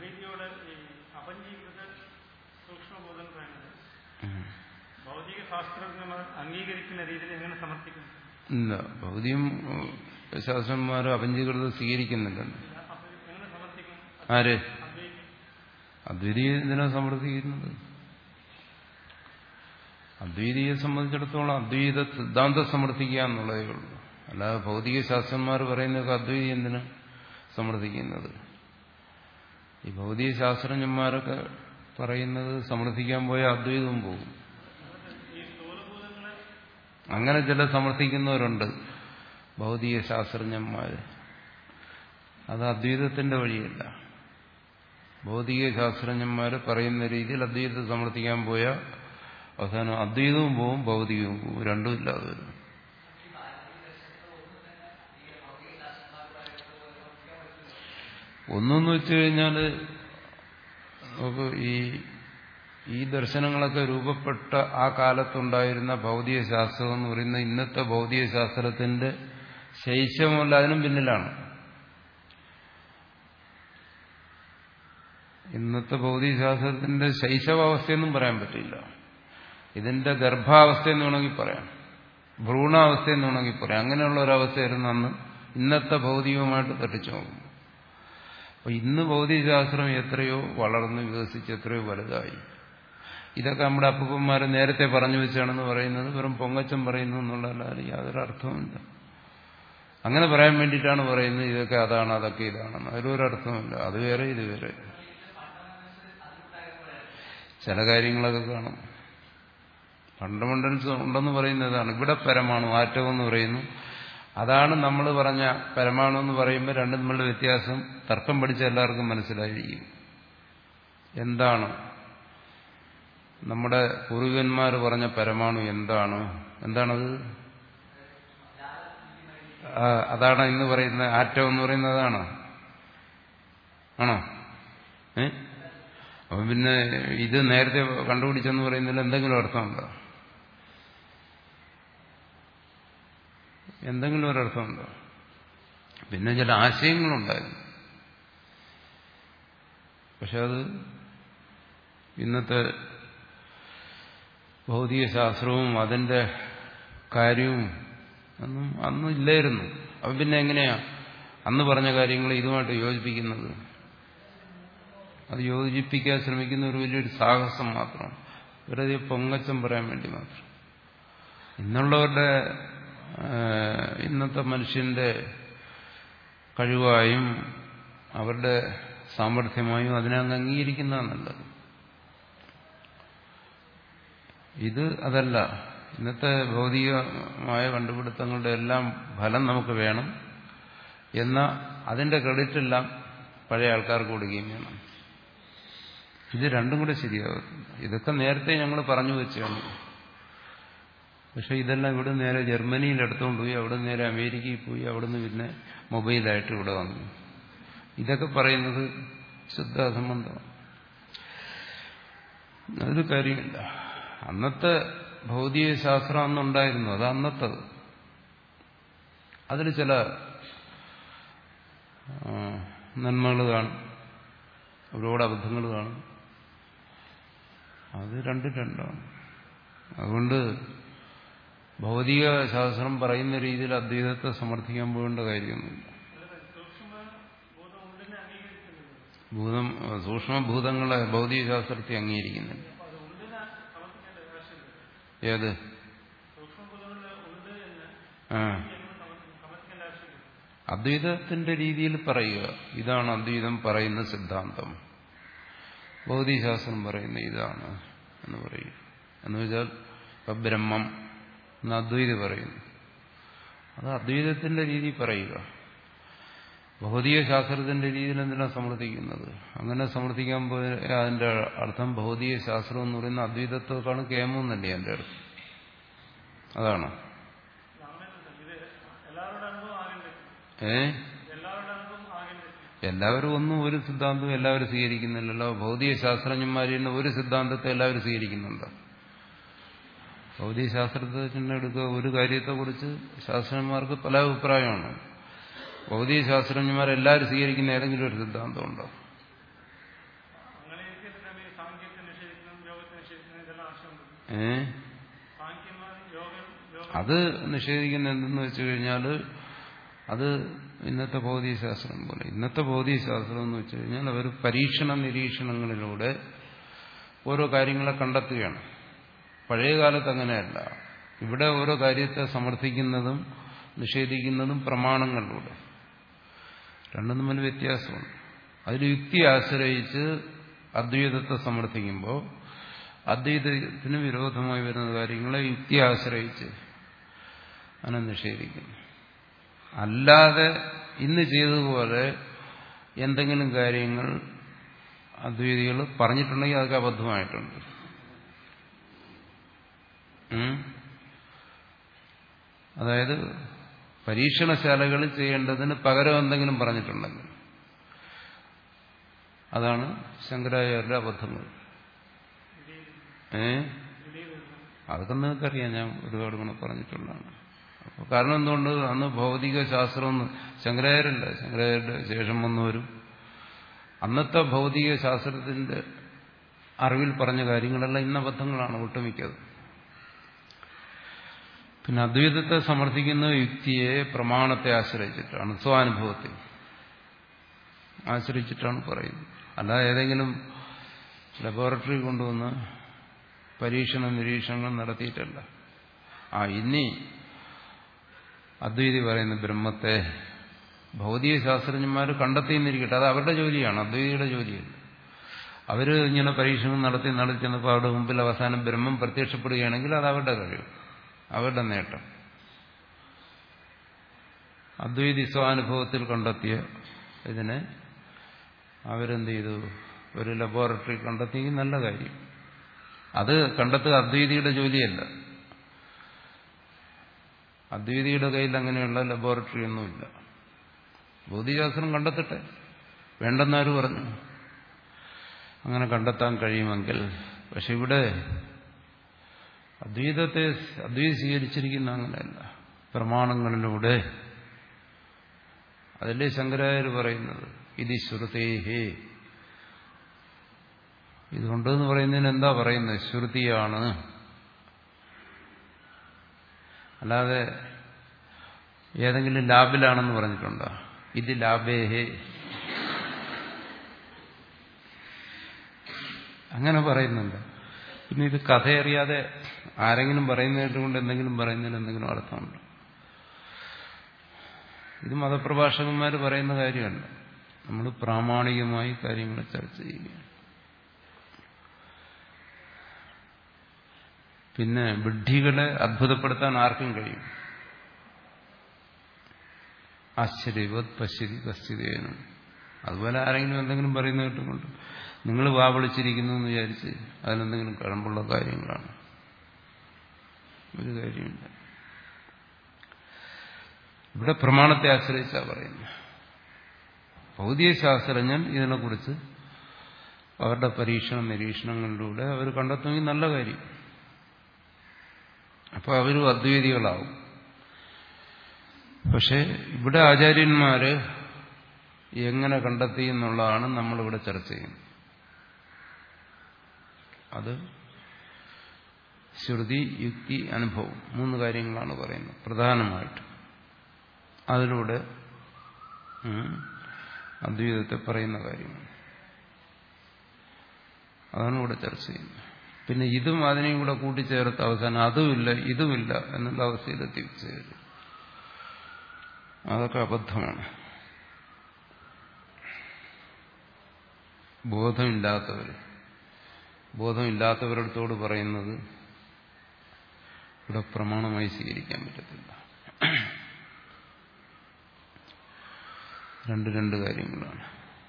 ഇല്ല, ഭൗതികം ശാസ്ത്രന്മാർ അപഞ്ചീകൃതം സ്വീകരിക്കുന്നില്ലല്ലോ. ആര്? അദ്വൈതിയെ എന്തിനാ സമർത്ഥിക്കുന്നത്? അദ്വൈതിയെ സംബന്ധിച്ചിടത്തോളം അദ്വൈത സിദ്ധാന്തം സമർത്ഥിക്കുക എന്നുള്ളതേ ഉള്ളൂ. അല്ലാതെ ഭൗതിക ശാസ്ത്രന്മാർ പറയുന്നതൊക്കെ അദ്വൈതി എന്തിനാ സമർത്ഥിക്കുന്നത്? ഈ ഭൗതിക ശാസ്ത്രജ്ഞന്മാരൊക്കെ പറയുന്നത് സമർത്ഥിക്കാൻ പോയാൽ അദ്വൈതവും പോകും. അങ്ങനെ ചില സമർത്ഥിക്കുന്നവരുണ്ട് ഭൗതിക ശാസ്ത്രജ്ഞന്മാർ. അത് അദ്വൈതത്തിന്റെ വഴിയല്ല. ഭൗതിക ശാസ്ത്രജ്ഞന്മാർ പറയുന്ന രീതിയിൽ അദ്വൈതത്തെ സമർത്ഥിക്കാൻ പോയാൽ അവസാനം അദ്വൈതവും പോവും ഭൗതികവും പോവും, രണ്ടും ഇല്ലാതെ വരും. ഒന്നെന്ന് വെച്ചു കഴിഞ്ഞാൽ നമുക്ക് ഈ ഈ ദർശനങ്ങളൊക്കെ രൂപപ്പെട്ട ആ കാലത്തുണ്ടായിരുന്ന ഭൗതിക ശാസ്ത്രം എന്ന് പറയുന്ന ഇന്നത്തെ ഭൗതിക ശാസ്ത്രത്തിന്റെ ശൈശവമല്ല, അതിനും പിന്നിലാണ്. ഇന്നത്തെ ഭൗതിക ശാസ്ത്രത്തിന്റെ ശൈശവാവസ്ഥയെന്നും പറയാൻ പറ്റില്ല. ഇതിന്റെ ഗർഭാവസ്ഥയെന്ന് വേണമെങ്കിൽ പറയാം, ഭ്രൂണാവസ്ഥയെന്ന് വേണമെങ്കിൽ പറയാം. അങ്ങനെയുള്ള ഒരവസ്ഥയായിരുന്നു അന്ന് ഇന്നത്തെ ഭൗതികവുമായിട്ട് തട്ടിച്ചു നോക്കും. അപ്പൊ ഇന്ന് ഭൗതികശാസ്ത്രം എത്രയോ വളർന്ന് വികസിച്ച് എത്രയോ വലുതായി. ഇതൊക്കെ നമ്മുടെ അപ്പൂപ്പന്മാരെ നേരത്തെ പറഞ്ഞു വെച്ചാണെന്ന് പറയുന്നത് വെറും പൊങ്ങച്ചം പറയുന്നു എന്നുള്ളതല്ലാതെ യാതൊരു അർത്ഥവുമില്ല. അങ്ങനെ പറയാൻ വേണ്ടിയിട്ടാണ് പറയുന്നത് ഇതൊക്കെ അതാണ് അതൊക്കെ ഇതാണെന്ന്. അതിലൊരർത്ഥമില്ല. അത് വേറെ ഇത് വേറെ. ചില കാര്യങ്ങളൊക്കെ കാണും. ഫണ്ടമെന്റൽസ് ഉണ്ടെന്ന് പറയുന്നതാണ്. ഇവിടെ പരമാണു ആറ്റം എന്ന് പറയുന്നു. അതാണ് നമ്മൾ പറഞ്ഞ പരമാണു എന്ന് പറയുമ്പോൾ രണ്ടും തമ്മിലുള്ള വ്യത്യാസം തർക്കം പഠിച്ച എല്ലാവർക്കും മനസ്സിലായിരിക്കും. എന്താണ് നമ്മുടെ പൂർവികന്മാർ പറഞ്ഞ പരമാണു? എന്താണ് എന്താണത്? അതാണ് ഇന്ന് പറയുന്ന ആറ്റം എന്ന് പറയുന്നത്. അതാണോ? ആണോ? ഏ അപ്പൊ പിന്നെ ഇത് നേരത്തെ കണ്ടുപിടിച്ചെന്ന് പറയുന്നതിൽ എന്തെങ്കിലും അർത്ഥമുണ്ടോ? എന്തെങ്കിലും ഒരർത്ഥമുണ്ടോ? പിന്നെ ചില ആശയങ്ങളുണ്ടായിരുന്നു. പക്ഷെ അത് ഇന്നത്തെ ഭൗതിക ശാസ്ത്രവും അതിന്റെ കാര്യവും ഒന്നും അന്നും ഇല്ലായിരുന്നു. അപ്പം പിന്നെ എങ്ങനെയാ അന്ന് പറഞ്ഞ കാര്യങ്ങൾ ഇതുമായിട്ട് യോജിപ്പിക്കുന്നത്? അത് യോജിപ്പിക്കാൻ ശ്രമിക്കുന്ന ഒരു വലിയൊരു സാഹസം മാത്രം, വെറുതെ പൊങ്ങച്ചം പറയാൻ വേണ്ടി മാത്രം. ഇന്നുള്ളവരുടെ ഇന്നത്തെ മനുഷ്യന്റെ കഴിവായും അവരുടെ സാമർഥ്യമായും അതിനെ അങ്ങ് അംഗീകരിക്കുന്നതാണ് നല്ലത്. ഇത് അതല്ല. ഇന്നത്തെ ഭൗതികമായ കണ്ടുപിടുത്തങ്ങളുടെ എല്ലാം ഫലം നമുക്ക് വേണം, എന്നാൽ അതിന്റെ ക്രെഡിറ്റ് എല്ലാം പഴയ ആൾക്കാർക്ക് കൊടുക്കുകയും വേണം. ഇത് രണ്ടും കൂടെ ശരിയാകും. ഇതൊക്കെ നേരത്തെ ഞങ്ങൾ പറഞ്ഞു വെച്ചാണ്. പക്ഷെ ഇതെല്ലാം ഇവിടെ നേരെ ജർമ്മനിയിൽ എടുത്തുകൊണ്ട് പോയി, അവിടെ നേരെ അമേരിക്കയിൽ പോയി, അവിടുന്ന് പിന്നെ മൊബൈലായിട്ട് ഇവിടെ വന്നു. ഇതൊക്കെ പറയുന്നത് ശുദ്ധ അസംബന്ധമാണ്. അതൊരു കാര്യമില്ല. അന്നത്തെ ഭൗതിക ശാസ്ത്രം അന്നുണ്ടായിരുന്നു, അത് അന്നത്തത്. അതിൽ ചില നന്മകൾ കാണും, ഒരുപാട് അബദ്ധങ്ങൾ കാണും. അത് രണ്ടും രണ്ടാണ്. അതുകൊണ്ട് ഭൗതിക ശാസ്ത്രം പറയുന്ന രീതിയിൽ അദ്വൈതത്തെ സമർത്ഥിക്കാൻ പോകേണ്ട കാര്യമൊന്നുമില്ല. ഭൂതം സൂക്ഷ്മഭൂതങ്ങളെ ഭൗതിക ശാസ്ത്രത്തെ അംഗീകരിക്കുന്നില്ല. ഏത്? ആ അദ്വൈതത്തിന്റെ രീതിയിൽ പറയുക, ഇതാണ് അദ്വൈതം പറയുന്ന സിദ്ധാന്തം, ഭൗതികശാസ്ത്രം പറയുന്ന ഇതാണ് എന്ന് പറയും. എന്ന് വെച്ചാൽ ഇപ്പൊ ബ്രഹ്മം എന്ന് അദ്വൈതി പറയുന്നു, അത് അദ്വൈതത്തിന്റെ രീതി പറയുക. ഭൗതിക ശാസ്ത്രത്തിന്റെ രീതിയിൽ എന്തിനാണ് സമർത്ഥിക്കുന്നത്? അങ്ങനെ സമർത്ഥിക്കാൻ പോയ അതിന്റെ അർത്ഥം ഭൗതിക ശാസ്ത്രം എന്ന് പറയുന്ന അദ്വൈതത്തെക്കാണ് കേമെന്നല്ലേ എന്റെ അർത്ഥം. അതാണ്. ഏ എല്ലാവരും ഒന്നും ഒരു സിദ്ധാന്തവും എല്ലാവരും സ്വീകരിക്കുന്നില്ലല്ലോ. ഭൗതിക ശാസ്ത്രജ്ഞന്മാരിൽ നിന്ന് ഒരു സിദ്ധാന്തത്തെ എല്ലാവരും സ്വീകരിക്കുന്നുണ്ടോ? ഭൗതികശാസ്ത്രത്തെ തന്നെ എടുക്കുക. ഒരു കാര്യത്തെക്കുറിച്ച് ശാസ്ത്രജ്ഞന്മാർക്ക് പല അഭിപ്രായമാണ്. ഭൗതിക ശാസ്ത്രജ്ഞന്മാരെല്ലാവരും സ്വീകരിക്കുന്ന ഏതെങ്കിലും ഒരു സിദ്ധാന്തമുണ്ടോ? ഏ അത് നിഷേധിക്കുന്ന എന്തെന്ന് വെച്ചു കഴിഞ്ഞാൽ അത് ഇന്നത്തെ ഭൗതികശാസ്ത്രം പോലെ. ഇന്നത്തെ ഭൗതികശാസ്ത്രം എന്ന് വെച്ചു കഴിഞ്ഞാൽ അവർ പരീക്ഷണ നിരീക്ഷണങ്ങളിലൂടെ ഓരോ കാര്യങ്ങളെ കണ്ടെത്തുകയാണ്. പഴയ കാലത്ത് അങ്ങനെയല്ല. ഇവിടെ ഓരോ കാര്യത്തെ സമർത്ഥിക്കുന്നതും നിഷേധിക്കുന്നതും പ്രമാണങ്ങളിലൂടെ. രണ്ടും തമ്മിൽ വ്യത്യാസമുണ്ട്. അതിൽ യുക്തി ആശ്രയിച്ച് അദ്വൈതത്തെ സമർത്ഥിക്കുമ്പോൾ അദ്വൈതത്തിന് വിരോധമായി വരുന്ന കാര്യങ്ങളെ യുക്തി ആശ്രയിച്ച് അതിനെ നിഷേധിക്കുന്നു. അല്ലാതെ ഇന്ന് ചെയ്തതുപോലെ എന്തെങ്കിലും കാര്യങ്ങൾ അദ്വൈതികൾ പറഞ്ഞിട്ടുണ്ടെങ്കിൽ അതൊക്കെ അബദ്ധമായിട്ടുണ്ട്. അതായത് പരീക്ഷണശാലകളിൽ ചെയ്യേണ്ടതിന് പകരം എന്തെങ്കിലും പറഞ്ഞിട്ടുണ്ടെങ്കിൽ അതാണ് ശങ്കരാചാര്യരുടെ അബദ്ധങ്ങൾ. ഏ അതൊക്കെ നിങ്ങൾക്കറിയാം, ഞാൻ ഒരുപാട് ഗുണം പറഞ്ഞിട്ടുള്ളതാണ്. അപ്പോൾ കാരണം എന്തുകൊണ്ട് അന്ന് ഭൗതിക ശാസ്ത്രമൊന്ന് ശങ്കരാചാര്യല്ല, ശങ്കരാചാര്യരുടെ ശേഷം വന്നവരും അന്നത്തെ ഭൗതിക ശാസ്ത്രത്തിന്റെ അറിവിൽ പറഞ്ഞ കാര്യങ്ങളെല്ലാം ഇന്ന അബദ്ധങ്ങളാണ് ഒട്ടുമിക്കത്. പിന്നെ അദ്വൈതത്തെ സമർത്ഥിക്കുന്ന യുക്തിയെ പ്രമാണത്തെ ആശ്രയിച്ചിട്ടാണ്, സ്വാനുഭവത്തെ ആശ്രയിച്ചിട്ടാണ് പറയുന്നത്. അല്ലാതെ ഏതെങ്കിലും ലബോറട്ടറി കൊണ്ടുവന്ന് പരീക്ഷണ നിരീക്ഷണങ്ങൾ നടത്തിയിട്ടല്ല. ആ ഇനി അദ്വൈതി പറയുന്ന ബ്രഹ്മത്തെ ഭൗതിക ശാസ്ത്രജ്ഞന്മാർ കണ്ടെത്തിയെന്നിരിക്കട്ടെ, അത് അവരുടെ ജോലിയാണ്, അദ്വൈതിയുടെ ജോലിയല്ല. അവർ ഇങ്ങനെ പരീക്ഷണം നടത്തി നടത്തി ചെന്നപ്പോൾ അവരുടെ മുമ്പിൽ അവസാനം ബ്രഹ്മം പ്രത്യക്ഷപ്പെടുകയാണെങ്കിൽ അത് അവരുടെ കഴിവ്, അവരുടെ നേട്ടം. അദ്വൈതി സ്വാനുഭവത്തിൽ കണ്ടെത്തിയ ഇതിനെ അവരെന്ത് ചെയ്തു, ഒരു ലബോറട്ടറി കണ്ടെത്തിയെങ്കിൽ നല്ല കാര്യം. അത് കണ്ടെത്തുക അദ്വൈതിയുടെ ജോലിയല്ല. അദ്വൈതിയുടെ കയ്യിൽ അങ്ങനെയുള്ള ലബോറട്ടറി ഒന്നുമില്ല. ഭൗതികശാസ്ത്രം കണ്ടെത്തട്ടെ, വേണ്ടെന്നാരും പറഞ്ഞു. അങ്ങനെ കണ്ടെത്താൻ കഴിയുമെങ്കിൽ. പക്ഷെ ഇവിടെ അദ്വൈതത്തെ അദ്വൈതം സ്വീകരിച്ചിരിക്കുന്ന അങ്ങനെയല്ല, പ്രമാണങ്ങളിലൂടെ. അതല്ലേ ശങ്കരാചാര്യർ പറയുന്നത്, ഇത് ശ്രുതേഹേ. ഇതുകൊണ്ടെന്ന് പറയുന്നതിന് എന്താ പറയുന്നത്? ശ്രുതിയാണ്. അല്ലാതെ ഏതെങ്കിലും ലാബിലാണെന്ന് പറഞ്ഞിട്ടുണ്ടോ? ഇത് ലാബേഹേ അങ്ങനെ പറയുന്നുണ്ട്. പിന്നെ ഇത് കഥയറിയാതെ ആരെങ്കിലും പറയുന്നതിനെ കൊണ്ട് എന്തെങ്കിലും പറയുന്നതിന് എന്തെങ്കിലും അർത്ഥമുണ്ട്? ഇത് മതപ്രഭാഷകന്മാർ പറയുന്ന കാര്യമല്ല. നമ്മൾ പ്രാമാണികമായി കാര്യങ്ങൾ ചർച്ച ചെയ്യുകയാണ്. പിന്നെ വിഡ്ഢികളെ അത്ഭുതപ്പെടുത്താൻ ആർക്കും കഴിയും. ആശ്ചര്യവത് പശ്യതി കശ്ചിതേനും. അതുപോലെ ആരെങ്കിലും എന്തെങ്കിലും പറയുന്ന കേട്ടുകൊണ്ട് നിങ്ങൾ വാവളിച്ചിരിക്കുന്നു എന്ന് വിചാരിച്ച് അതിലെന്തെങ്കിലും കഴമ്പുള്ള കാര്യങ്ങളാണ്. ഒരു കാര്യമില്ല. ഇവിടെ പ്രമാണത്തെ ആശ്രയിച്ചാ പറയുന്നത്. ഭൗതിക ശാസ്ത്രജ്ഞൻ ഇതിനെക്കുറിച്ച് അവരുടെ പരീക്ഷണ നിരീക്ഷണങ്ങളിലൂടെ അവർ കണ്ടെത്തുമെങ്കിൽ നല്ല കാര്യം. അപ്പോൾ അവരും അദ്വൈതികളാവും. പക്ഷെ ഇവിടെ ആചാര്യന്മാര് എങ്ങനെ കണ്ടെത്തി എന്നുള്ളതാണ് നമ്മളിവിടെ ചർച്ച ചെയ്യുന്നത്. അത് ശ്രുതി, യുക്തി, അനുഭവം, മൂന്ന് കാര്യങ്ങളാണ് പറയുന്നത് പ്രധാനമായിട്ട്. അതിലൂടെ അദ്വൈതത്തെ പറയുന്ന കാര്യങ്ങൾ അതാണ് ഇവിടെ ചർച്ച ചെയ്യുന്നത്. പിന്നെ ഇതും അതിനെയും കൂടെ കൂട്ടിച്ചേർത്ത് അവസാനം അതുമില്ല ഇതുമില്ല എന്നുള്ള അവസ്ഥയിലെത്തിച്ചേരും. അതൊക്കെ അബദ്ധമാണ്. ബോധമില്ലാത്തവർ ബോധമില്ലാത്തവരടുത്തോട് പറയുന്നത് ഇവിടെ പ്രമാണമായി സ്വീകരിക്കാൻ പറ്റത്തില്ല. രണ്ട് രണ്ട് കാര്യങ്ങളാണ്.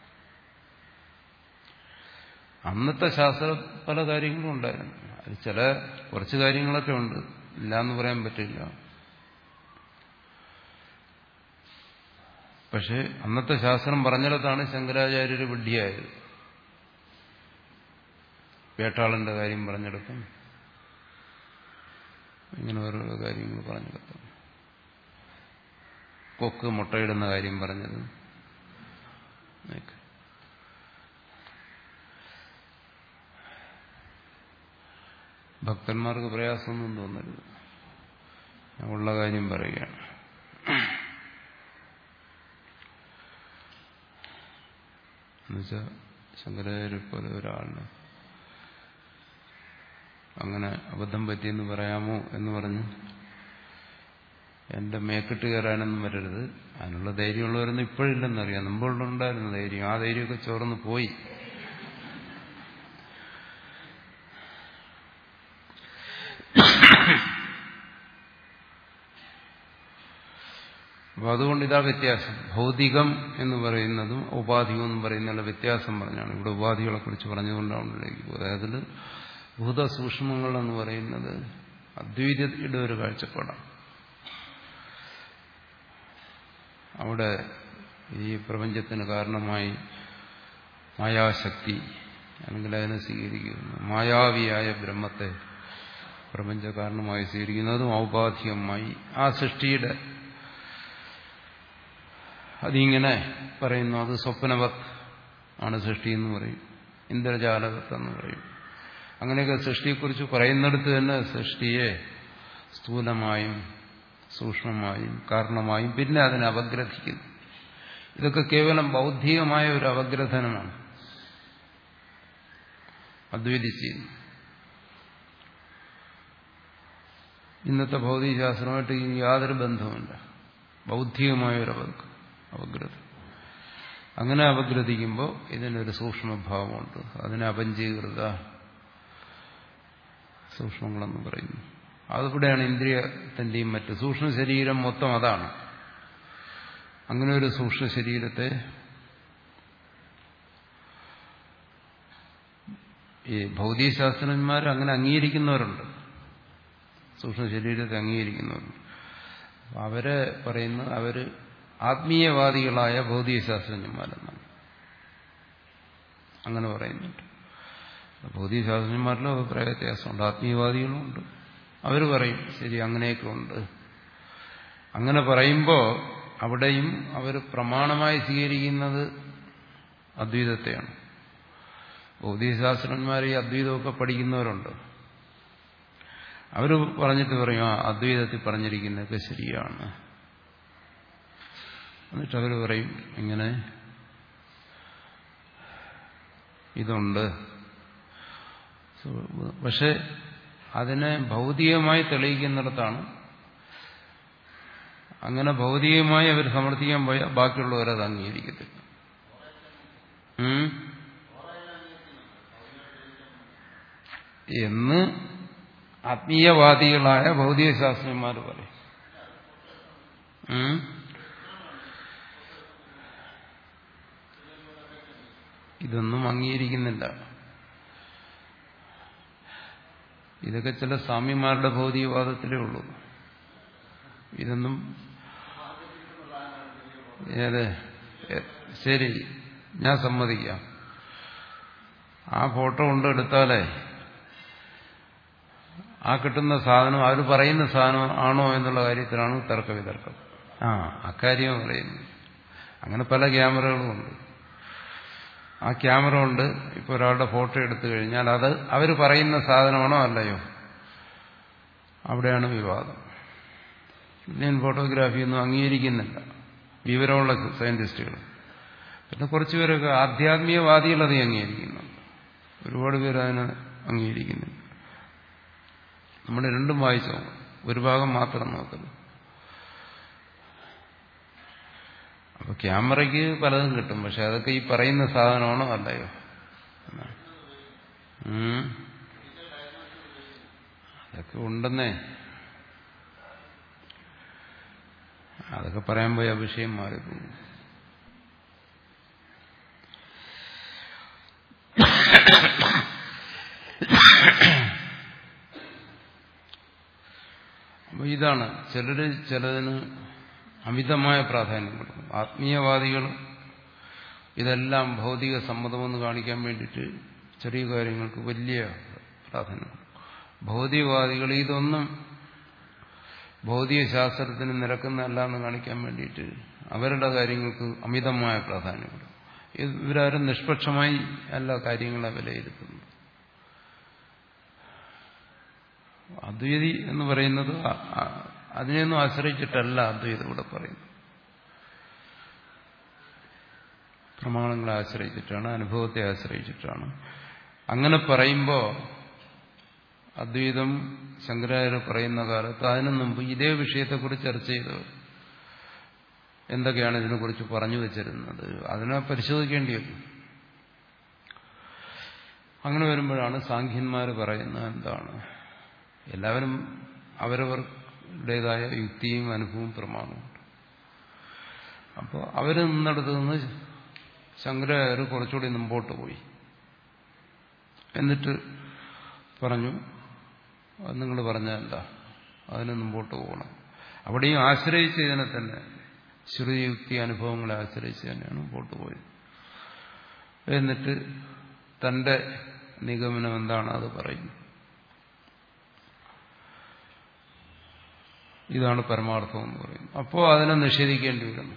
അന്നത്തെ ശാസ്ത്ര പല കാര്യങ്ങളും ഉണ്ടായിരുന്നു. അത് ചില കുറച്ച് കാര്യങ്ങളൊക്കെ ഉണ്ട്, ഇല്ലാന്ന് പറയാൻ പറ്റില്ല. പക്ഷെ അന്നത്തെ ശാസ്ത്രം പറഞ്ഞിടത്താണ് ശങ്കരാചാര്യർ വിഡ്ഢിയായത്. വേട്ടാളന്റെ കാര്യം പറഞ്ഞിടത്തും ഇങ്ങനെ ഓരോ കാര്യങ്ങൾ പറഞ്ഞു കത്തും. കൊക്ക് മുട്ടയിടുന്ന കാര്യം പറഞ്ഞത് ഭക്തന്മാർക്ക് പ്രയാസമൊന്നും തോന്നരുത്, ഉള്ള കാര്യം പറയുകയാണ്. എന്നുവെച്ചാൽ ശങ്കരാചാര്യ പോലെ ഒരാളിന് അങ്ങനെ അബദ്ധം പറ്റിയെന്ന് പറയാമോ എന്ന് പറഞ്ഞ് എന്റെ മേക്കിട്ട് കയറാനൊന്നും വരരുത്. അതിനുള്ള ധൈര്യമുള്ളവരൊന്നും ഇപ്പോഴില്ലെന്നറിയാം. മുമ്പുണ്ടായിരുന്ന ധൈര്യം, ആ ധൈര്യമൊക്കെ ചോർന്ന് പോയി. അപ്പൊ അതുകൊണ്ട് ഇതാ വ്യത്യാസം. ഭൗതികം എന്ന് പറയുന്നതും ഉപാധികം എന്ന് പറയുന്നുള്ള വ്യത്യാസം പറഞ്ഞാണ് ഇവിടെ ഉപാധികളെ കുറിച്ച് പറഞ്ഞുകൊണ്ടാണുള്ളിലേക്ക് പോകുന്നത്. അതായത് ഭൂതസൂക്ഷ്മങ്ങൾ എന്ന് പറയുന്നത് അദ്വൈതയുടെ ഒരു കാഴ്ചപ്പാടാണ്. അവിടെ ഈ പ്രപഞ്ചത്തിന് കാരണമായി മായാശക്തി അല്ലെങ്കിൽ അതിനെ സ്വീകരിക്കുന്നു, മായാവിയായ ബ്രഹ്മത്തെ പ്രപഞ്ച കാരണമായി സ്വീകരിക്കുന്നതും ഔപാധികമായി ആ സൃഷ്ടിയുടെ അതിങ്ങനെ പറയുന്നു. അത് സ്വപ്നവത് ആണ് സൃഷ്ടി എന്ന് പറയും, ഇന്ദ്രജാലവത്ത് എന്ന് പറയും. അങ്ങനെയൊക്കെ സൃഷ്ടിയെക്കുറിച്ച് പറയുന്നിടത്ത് തന്നെ സൃഷ്ടിയെ സ്ഥൂലമായും സൂക്ഷ്മമായും കാരണമായും പിന്നെ അതിനെ അപഗ്രഥിക്കുന്നു. ഇതൊക്കെ കേവലം ബൗദ്ധികമായ ഒരു അപഗ്രഥനമാണ് അദ്വൈതിച്ച്. ഇന്നത്തെ ഭൗതികശാസ്ത്രമായിട്ട് യാതൊരു ബന്ധവുമില്ല. ബൗദ്ധികമായ ഒരു അപഗ്രഥം. അങ്ങനെ അപഗ്രഥിക്കുമ്പോൾ ഇതിനൊരു സൂക്ഷ്മഭാവമുണ്ട്. അതിനെ അപഞ്ചീകൃത സൂക്ഷ്മങ്ങളെന്ന് പറയുന്നു. അതിവിടെയാണ് ഇന്ദ്രിയത്തിന്റെയും മറ്റ് സൂക്ഷ്മ ശരീരം മൊത്തം അതാണ്. അങ്ങനെ ഒരു സൂക്ഷ്മ ശരീരത്തെ ഈ ഭൗതികശാസ്ത്രജ്ഞന്മാർ അങ്ങനെ അംഗീകരിക്കുന്നവരുണ്ട്, സൂക്ഷ്മ ശരീരത്തെ അംഗീകരിക്കുന്നവരുണ്ട്. അവരെ പറയുന്നത് അവര് ആത്മീയവാദികളായ ഭൗതികശാസ്ത്രജ്ഞന്മാരെന്നാണ് അങ്ങനെ പറയുന്നുണ്ട്. ഭൗതികശാസ്ത്രജ്ഞന്മാരിലും അഭിപ്രായ വ്യത്യാസമുണ്ട്, ആത്മീയവാദികളുമുണ്ട്. അവർ പറയും ശരി അങ്ങനെയൊക്കെ ഉണ്ട്. അങ്ങനെ പറയുമ്പോൾ അവിടെയും അവർ പ്രമാണമായി സ്വീകരിക്കുന്നത് അദ്വൈതത്തെയാണ്. ഭൗതികശാസ്ത്രജ്ഞന്മാർ ഈ അദ്വൈതമൊക്കെ പഠിക്കുന്നവരുണ്ട്. അവർ പറഞ്ഞിട്ട് പറയും ആ അദ്വൈതത്തിൽ പറഞ്ഞിരിക്കുന്നതൊക്കെ ശരിയാണ്. എന്നിട്ട് അവർ പറയും ഇങ്ങനെ ഇതുണ്ട്. പക്ഷെ അതിനെ ഭൗതികമായി തെളിയിക്കുന്നിടത്താണ്, അങ്ങനെ ഭൗതികമായി അവർ സമർത്ഥിക്കാൻ പോയാൽ ബാക്കിയുള്ളവരത് അംഗീകരിക്കത്തില്ല. എന്ന് ആത്മീയവാദികളായ ഭൗതികശാസ്ത്രജ്ഞന്മാർ പറയും. ഇതൊന്നും അംഗീകരിക്കുന്നില്ല. ഇതൊക്കെ ചില സ്വാമിമാരുടെ ഭൗതികവാദത്തിലേ ഉള്ളൂ. ഇതൊന്നും ഏത് ശരി ഞാൻ സമ്മതിക്കാം. ആ ഫോട്ടോ കൊണ്ട് എടുത്താലേ ആ കിട്ടുന്ന സാധനം അവർ പറയുന്ന സാധനം ആണോ എന്നുള്ള കാര്യത്തിലാണ് തർക്ക വിതർക്കം. ആ അക്കാര്യം പറയുന്നു. അങ്ങനെ പല ക്യാമറകളും ഉണ്ട്. ആ ക്യാമറ കൊണ്ട് ഇപ്പോൾ ഒരാളുടെ ഫോട്ടോ എടുത്തു കഴിഞ്ഞാൽ അത് അവർ പറയുന്ന സാധനമാണോ അല്ലയോ, അവിടെയാണ് വിവാദം. ഇന്ത്യൻ ഫോട്ടോഗ്രാഫിയൊന്നും അംഗീകരിക്കുന്നില്ല വിവരമുള്ള സയന്റിസ്റ്റുകൾ. പിന്നെ കുറച്ചുപേരൊക്കെ ആധ്യാത്മികവാദികൾ അത് അംഗീകരിക്കുന്നുണ്ട്, ഒരുപാട് പേര് അതിനെ അംഗീകരിക്കുന്നില്ല. നമ്മൾ രണ്ടും വായിച്ചു നോക്കണം, ഒരു ഭാഗം മാത്രം നോക്കുന്നു. അപ്പൊ ക്യാമറയ്ക്ക് പലതും കിട്ടും, പക്ഷെ അതൊക്കെ ഈ പറയുന്ന സാധനമാണോ അല്ലയോ. അതൊക്കെ ഉണ്ടെന്നേ, അതൊക്കെ പറയാൻ പോയി ആ വിഷയം മാറിപ്പോകും. അപ്പൊ ഇതാണ് ചിലര് ചിലതിന് അമിതമായ പ്രാധാന്യം കൊടുക്കും. ആത്മീയവാദികൾ ഇതെല്ലാം ഭൗതിക സമ്മതമെന്ന് കാണിക്കാൻ വേണ്ടിയിട്ട് ചെറിയ കാര്യങ്ങൾക്ക് വലിയ പ്രാധാന്യം. ഭൗതികവാദികൾ ഇതൊന്നും ഭൗതിക ശാസ്ത്രത്തിന് നിരക്കുന്നതല്ല എന്ന് കാണിക്കാൻ വേണ്ടിയിട്ട് അവരുടെ കാര്യങ്ങൾക്ക് അമിതമായ പ്രാധാന്യമുണ്ട്. ഇവരാരും നിഷ്പക്ഷമായി അല്ല കാര്യങ്ങളെ വിലയിരുത്തുന്നത്. അദ്വൈതി എന്ന് പറയുന്നത് അതിനെയൊന്നും ആശ്രയിച്ചിട്ടല്ല അദ്വൈതം ഇവിടെ പറയുന്നത്. പ്രമാണങ്ങളെ ആശ്രയിച്ചിട്ടാണ്, അനുഭവത്തെ ആശ്രയിച്ചിട്ടാണ്. അങ്ങനെ പറയുമ്പോൾ അദ്വൈതം ശങ്കരാചാര്യർ പറയുന്ന കാലത്ത് അതിനു മുമ്പ് ഇതേ വിഷയത്തെക്കുറിച്ച് ചർച്ച ചെയ്തത് എന്തൊക്കെയാണ് ഇതിനെക്കുറിച്ച് പറഞ്ഞു വെച്ചിരുന്നത്, അതിനെ പരിശോധിക്കേണ്ടി വരും. അങ്ങനെ വരുമ്പോഴാണ് സാഖ്യന്മാർ പറയുന്നത് എന്താണ്, എല്ലാവരും അവരവരുടേതായ യുക്തിയും അനുഭവവും പ്രമാണവും. അപ്പോൾ അവർ നിന്നിടത്ത് നിന്ന് ശങ്കരാചാര്യർ കുറച്ചുകൂടി മുമ്പോട്ട് പോയി. എന്നിട്ട് പറഞ്ഞു, നിങ്ങൾ പറഞ്ഞല്ല, അതിന് മുമ്പോട്ട് പോകണം. അവിടെയും ആശ്രയിച്ച് ഇതിനെ തന്നെ, ശ്രുതിയുക്തി അനുഭവങ്ങളെ ആശ്രയിച്ച് തന്നെയാണ് മുമ്പോട്ട് പോയത്. എന്നിട്ട് തന്റെ നിഗമനം എന്താണ് അത് പറയുന്നു. ഇതാണ് പരമാർത്ഥം എന്ന് പറയുന്നത്. അപ്പോൾ അതിനെ നിഷേധിക്കേണ്ടി വരുന്നു.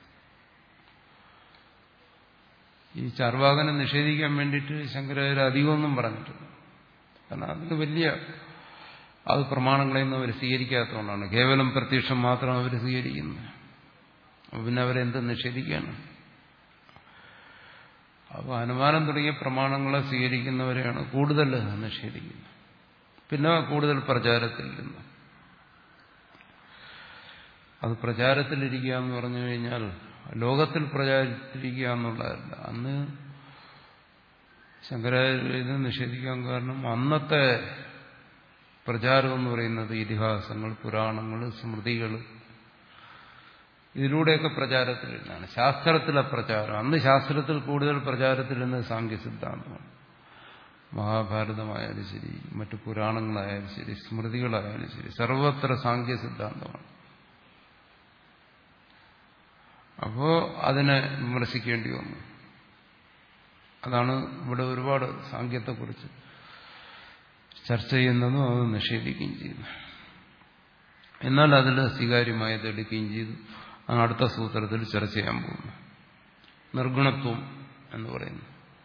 ഈ ചാർവാകനെ നിഷേധിക്കാൻ വേണ്ടിയിട്ട് ശങ്കരാചാര്യ അധികമൊന്നും പറഞ്ഞിട്ടില്ല. കാരണം അതിന് വലിയ അത് പ്രമാണങ്ങളെയൊന്നും അവർ സ്വീകരിക്കാത്തതുകൊണ്ടാണ്. കേവലം പ്രത്യക്ഷം മാത്രം അവർ സ്വീകരിക്കുന്നത്. പിന്നെ അവരെന്ത് നിഷേധിക്കാണ്? അപ്പോൾ അനുമാനം തുടങ്ങിയ പ്രമാണങ്ങളെ സ്വീകരിക്കുന്നവരെയാണ് കൂടുതൽ നിഷേധിക്കുന്നത്. പിന്നെ കൂടുതൽ പ്രചാരത്തിൽ നിന്ന് അത് പ്രചാരത്തിലിരിക്കുക എന്ന് പറഞ്ഞു കഴിഞ്ഞാൽ ലോകത്തിൽ പ്രചാരത്തിലിരിക്കുക എന്നുള്ളതല്ല. അന്ന് ശങ്കരാചാര്യ നിഷേധിക്കാൻ കാരണം അന്നത്തെ പ്രചാരം എന്ന് പറയുന്നത് ഇതിഹാസങ്ങൾ, പുരാണങ്ങൾ, സ്മൃതികൾ, ഇതിലൂടെയൊക്കെ പ്രചാരത്തിലിരുന്നാണ്. ശാസ്ത്രത്തിലെ പ്രചാരം, അന്ന് ശാസ്ത്രത്തിൽ കൂടുതൽ പ്രചാരത്തിലിരുന്നത് സാങ്കേ സിദ്ധാന്തമാണ്. മഹാഭാരതമായാലും ശരി, മറ്റു പുരാണങ്ങളായാലും ശരി, സ്മൃതികളായാലും ശരി, സർവത്ര സാങ്കേ സിദ്ധാന്തമാണ്. അപ്പോ അതിനെ വിമർശിക്കേണ്ടി വന്നു. അതാണ് ഇവിടെ ഒരുപാട് സാങ്കേത്യത്തെക്കുറിച്ച് ചർച്ച ചെയ്യുന്നതും അത് നിഷേധിക്കുകയും ചെയ്യുന്നു. എന്നാൽ അതിൽ സ്വീകാര്യമായത് എടുക്കുകയും ചെയ്തു. ആണ് അടുത്ത സൂത്രത്തിൽ ചർച്ച ചെയ്യാൻ പോകുന്നു. നിർഗുണത്വം എന്ന് പറയുന്നു.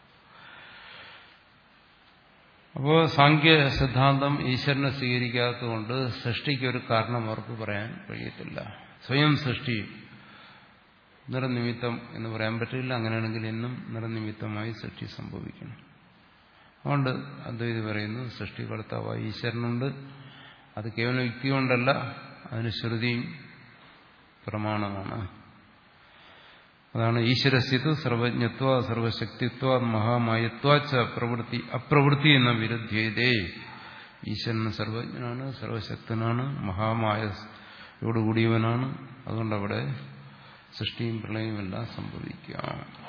അപ്പോൾ സാങ്കേ സിദ്ധാന്തം ഈശ്വരനെ സ്വീകരിക്കാത്തതുകൊണ്ട് സൃഷ്ടിക്കൊരു കാരണം അവർക്ക് പറയാൻ കഴിയത്തില്ല. സ്വയം സൃഷ്ടി നിറനിമിത്തം എന്ന് പറയാൻ പറ്റില്ല. അങ്ങനെയാണെങ്കിൽ എന്നും നിറനിമിത്തമായി സൃഷ്ടി സംഭവിക്കണം. അതുകൊണ്ട് അദ്വൈതി പറയുന്നു സൃഷ്ടികർത്താവായ ഈശ്വരനുണ്ട്. അത് കേവലം യുക്തി കൊണ്ടല്ല, അതിന് ശ്രുതിയും പ്രമാണമാണ്. അതാണ് ഈശ്വരസ്യത്വ സർവജ്ഞത്വ സർവശക്തിത്വ മഹാമായത്വാച്ച പ്രവൃത്തി അപ്രവൃത്തി എന്ന വിരുദ്ധ്യതേ. ഈശ്വരൻ സർവജ്ഞനാണ്, സർവശക്തനാണ്, മഹാമായയോടുകൂടിയവനാണ്. അതുകൊണ്ടവിടെ സൃഷ്ടിയും പ്രളയവും എല്ലാം സംഭവിക്കാം.